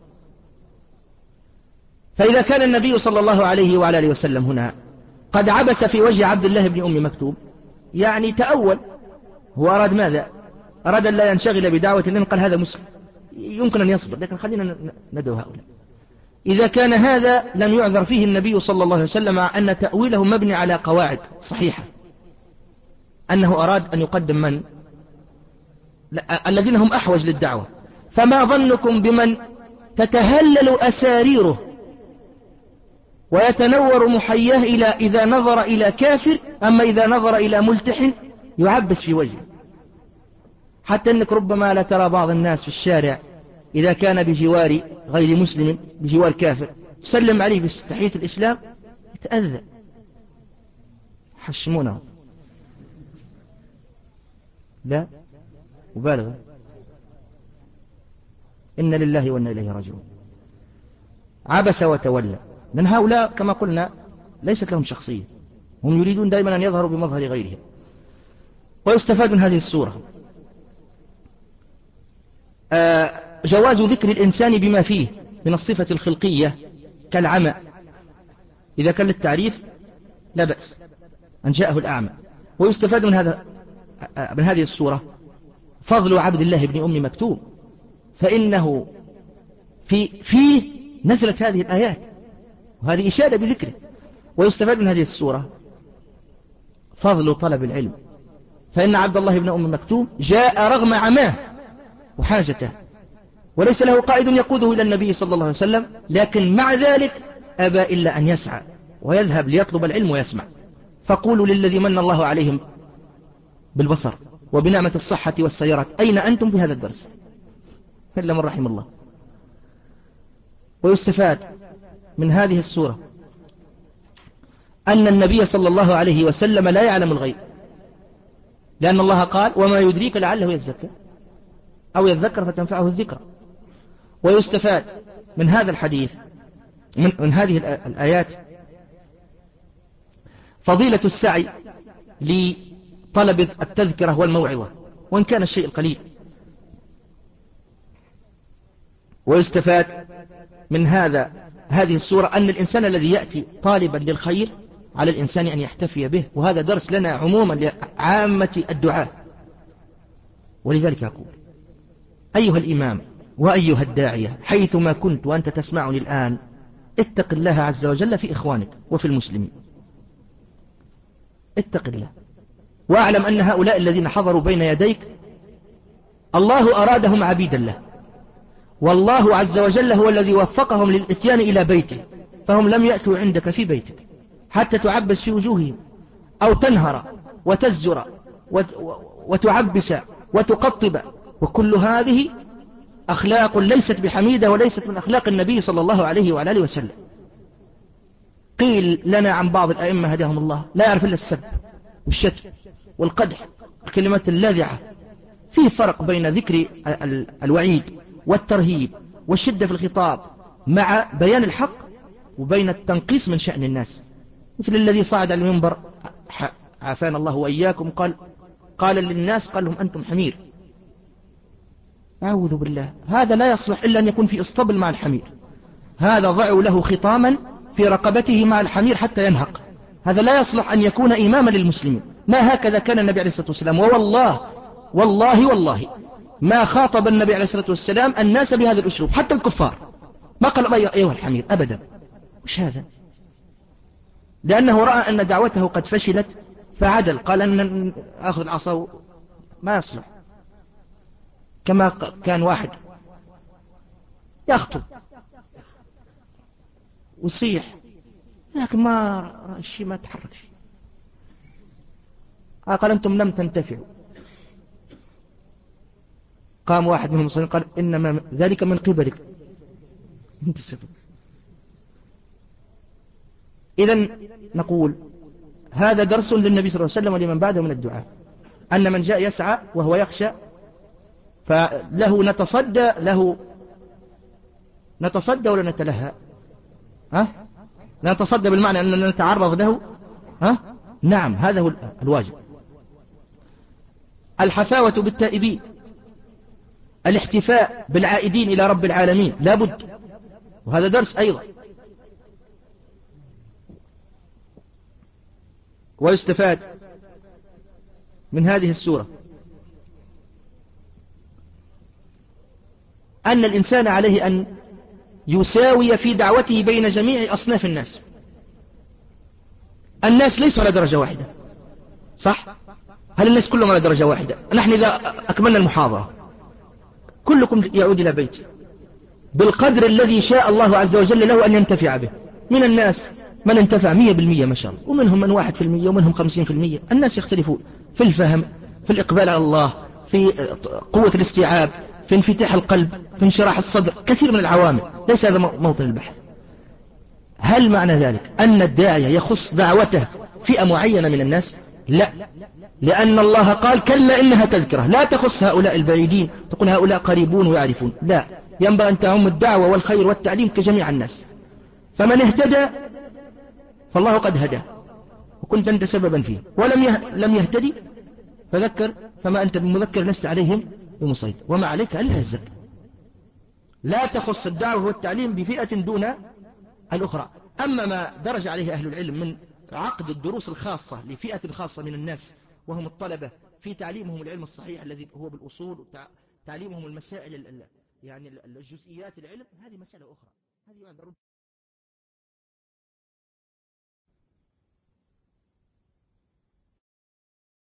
فإذا كان النبي صلى الله عليه وعلى آله وسلم هنا قد عبس في وجه عبد الله بن أم مكتوم، يعني تأول، هو أراد ماذا؟ أراد أن لا ينشغل بدعوة، لأن قال هذا مسلم يمكن أن يصبر، لكن خلينا ندعو هؤلاء. إذا كان هذا لم يعذر فيه النبي صلى الله عليه وسلم، مع أن تأويله مبني على قواعد صحيحة، أنه أراد أن يقدم من؟ الذين هم أحوج للدعوة. فما ظنكم بمن تتهلل أساريره ويتنور محياه إلى إذا نظر إلى كافر، أما إذا نظر إلى ملتحن يعبس في وجهه، حتى أنك ربما لا ترى بعض الناس في الشارع إذا كان بجوار غير مسلم بجوار كافر تسلم عليه بتحية الإسلام يتأذى، حشمونه، لا مبالغة. إن لله وإنا إليه راجعون. عبس وتولى، لأن هؤلاء كما قلنا ليست لهم شخصية، هم يريدون دائما أن يظهروا بمظهر غيرهم. ويستفاد من هذه السورة آه جواز ذكر الإنسان بما فيه من الصفة الخلقية كالعمى إذا كان للتعريف لا بأس أن جاءه الأعمى. ويستفاد من هذا من هذه السورة فضل عبد الله بن أم مكتوم، فإنه في فيه نزلت هذه الآيات، وهذه إشادة بذكره. ويستفاد من هذه السورة فضل طلب العلم، فإن عبد الله بن أم مكتوم جاء رغم عماه وحاجته، وليس له قائد يقوده إلى النبي صلى الله عليه وسلم، لكن مع ذلك أبى إلا أن يسعى ويذهب ليطلب العلم ويسمع. فقولوا للذي من الله عليهم بالبصر وبنعمة الصحة والسيارات أين أنتم في هذا الدرس؟ إلا من رحم الله. ويستفاد من هذه السورة أن النبي صلى الله عليه وسلم لا يعلم الغيب، لأن الله قال وما يدريك لعله يزكى أو يذكر فتنفعه الذكرى. ويستفاد من هذا الحديث من, من هذه الآيات فضيلة السعي لطلب التذكرة والموعظة وإن كان الشيء القليل. ويستفاد من هذا هذه السورة أن الإنسان الذي يأتي طالبا للخير على الإنسان أن يحتفي به، وهذا درس لنا عموما لعامة الدعاء. ولذلك أقول أيها الإمام وأيها الداعية حيثما كنت وأنت تسمعني الآن، اتق الله عز وجل في إخوانك وفي المسلمين، اتق الله، واعلم أن هؤلاء الذين حضروا بين يديك الله أرادهم عبيدا له، والله عز وجل هو الذي وفقهم للإتيان إلى بيته، فهم لم يأتوا عندك في بيتك حتى تعبس في وجوههم أو تنهر وتزجر وتعبس وتقطب، وكل هذه أخلاق ليست بحميدة وليست من أخلاق النبي صلى الله عليه وعلى آله وسلم. قيل لنا عن بعض الأئمة هداهم الله لا يعرف إلا السب والشتم والقدح الكلمات اللاذعة. فيه فرق بين ذكر الوعيد والترهيب والشدة في الخطاب مع بيان الحق، وبين التنقيص من شأن الناس، مثل الذي صعد على المنبر عافانا الله وإياكم قال قال للناس قال لهم أنتم حمير. أعوذ بالله، هذا لا يصلح إلا أن يكون في اسطبل مع الحمير، هذا ضعوا له خطاما في رقبته مع الحمير حتى ينهق، هذا لا يصلح أن يكون إماما للمسلمين. ما هكذا كان النبي عليه الصلاة والسلام، ووالله والله والله ما خاطب النبي عليه الصلاة والسلام الناس بهذا الأسلوب حتى الكفار، ما قال أيها الحمير أبدا. وش هذا؟ لأنه رأى أن دعوته قد فشلت فعدل، قال أن أخذ العصا، ما يصلح. كما كان واحد يخطب ويصيح لكن ما رأى الشيء، ما تحرك شيء، قال أنتم لم تنتفعوا. قام واحد منهم المصلين قال إنما ذلك من قبلك أنت السبب. إذن نقول هذا درس للنبي صلى الله عليه وسلم ولمن بعده من الدعاء، أن من جاء يسعى وهو يخشى فله نتصدى له نتصدى ولا نتلهى؟ ها؟ نتصدى بالمعنى أننا نتعرض له، ها؟ نعم، هذا هو الواجب. الحفاوة بالتائبين، الاحتفاء بالعائدين إلى رب العالمين لا بد، وهذا درس أيضا. ويستفاد من هذه السورة أن الإنسان عليه أن يساوي في دعوته بين جميع أصناف الناس. الناس ليسوا على درجة واحدة، صح؟ هل الناس كلهم على درجة واحدة؟ نحن إذا أكملنا المحاضرة كلكم يعود إلى بيته بالقدر الذي شاء الله عز وجل له أن ينتفع به. من الناس من انتفع مية بالمية ما شاء الله، ومنهم من واحد في المية، ومنهم خمسين في المية. الناس يختلفون في الفهم، في الإقبال على الله، في قوة الاستيعاب، في انفتاح القلب، في انشراح الصدر، كثير من العوامل. ليس هذا موطن البحث. هل معنى ذلك أن الداعية يخص دعوته فئة معينة من الناس؟ لا، لأن الله قال كلا إنها تذكرة، لا تخص هؤلاء البعيدين تقول هؤلاء قريبون ويعرفون، لا، ينبغي أن تعم الدعوة والخير والتعليم كجميع الناس. فمن اهتدى فالله قد هداه وكنت أنت سببا فيه، ولم لم يهتدي فذكر فما أنت بمذكر لست عليهم بمسيطر، وما عليك ألا الزكاة. لا تخص الدعوة والتعليم بفئة دون الأخرى. أما ما درج عليه أهل العلم من عقد الدروس الخاصة لفئة خاصة من الناس وهم الطلبة في تعليمهم العلم الصحيح الذي هو بالأصول، وتعليمهم المسائل يعني الجزئيات العلم، هذه مسألة أخرى. هذه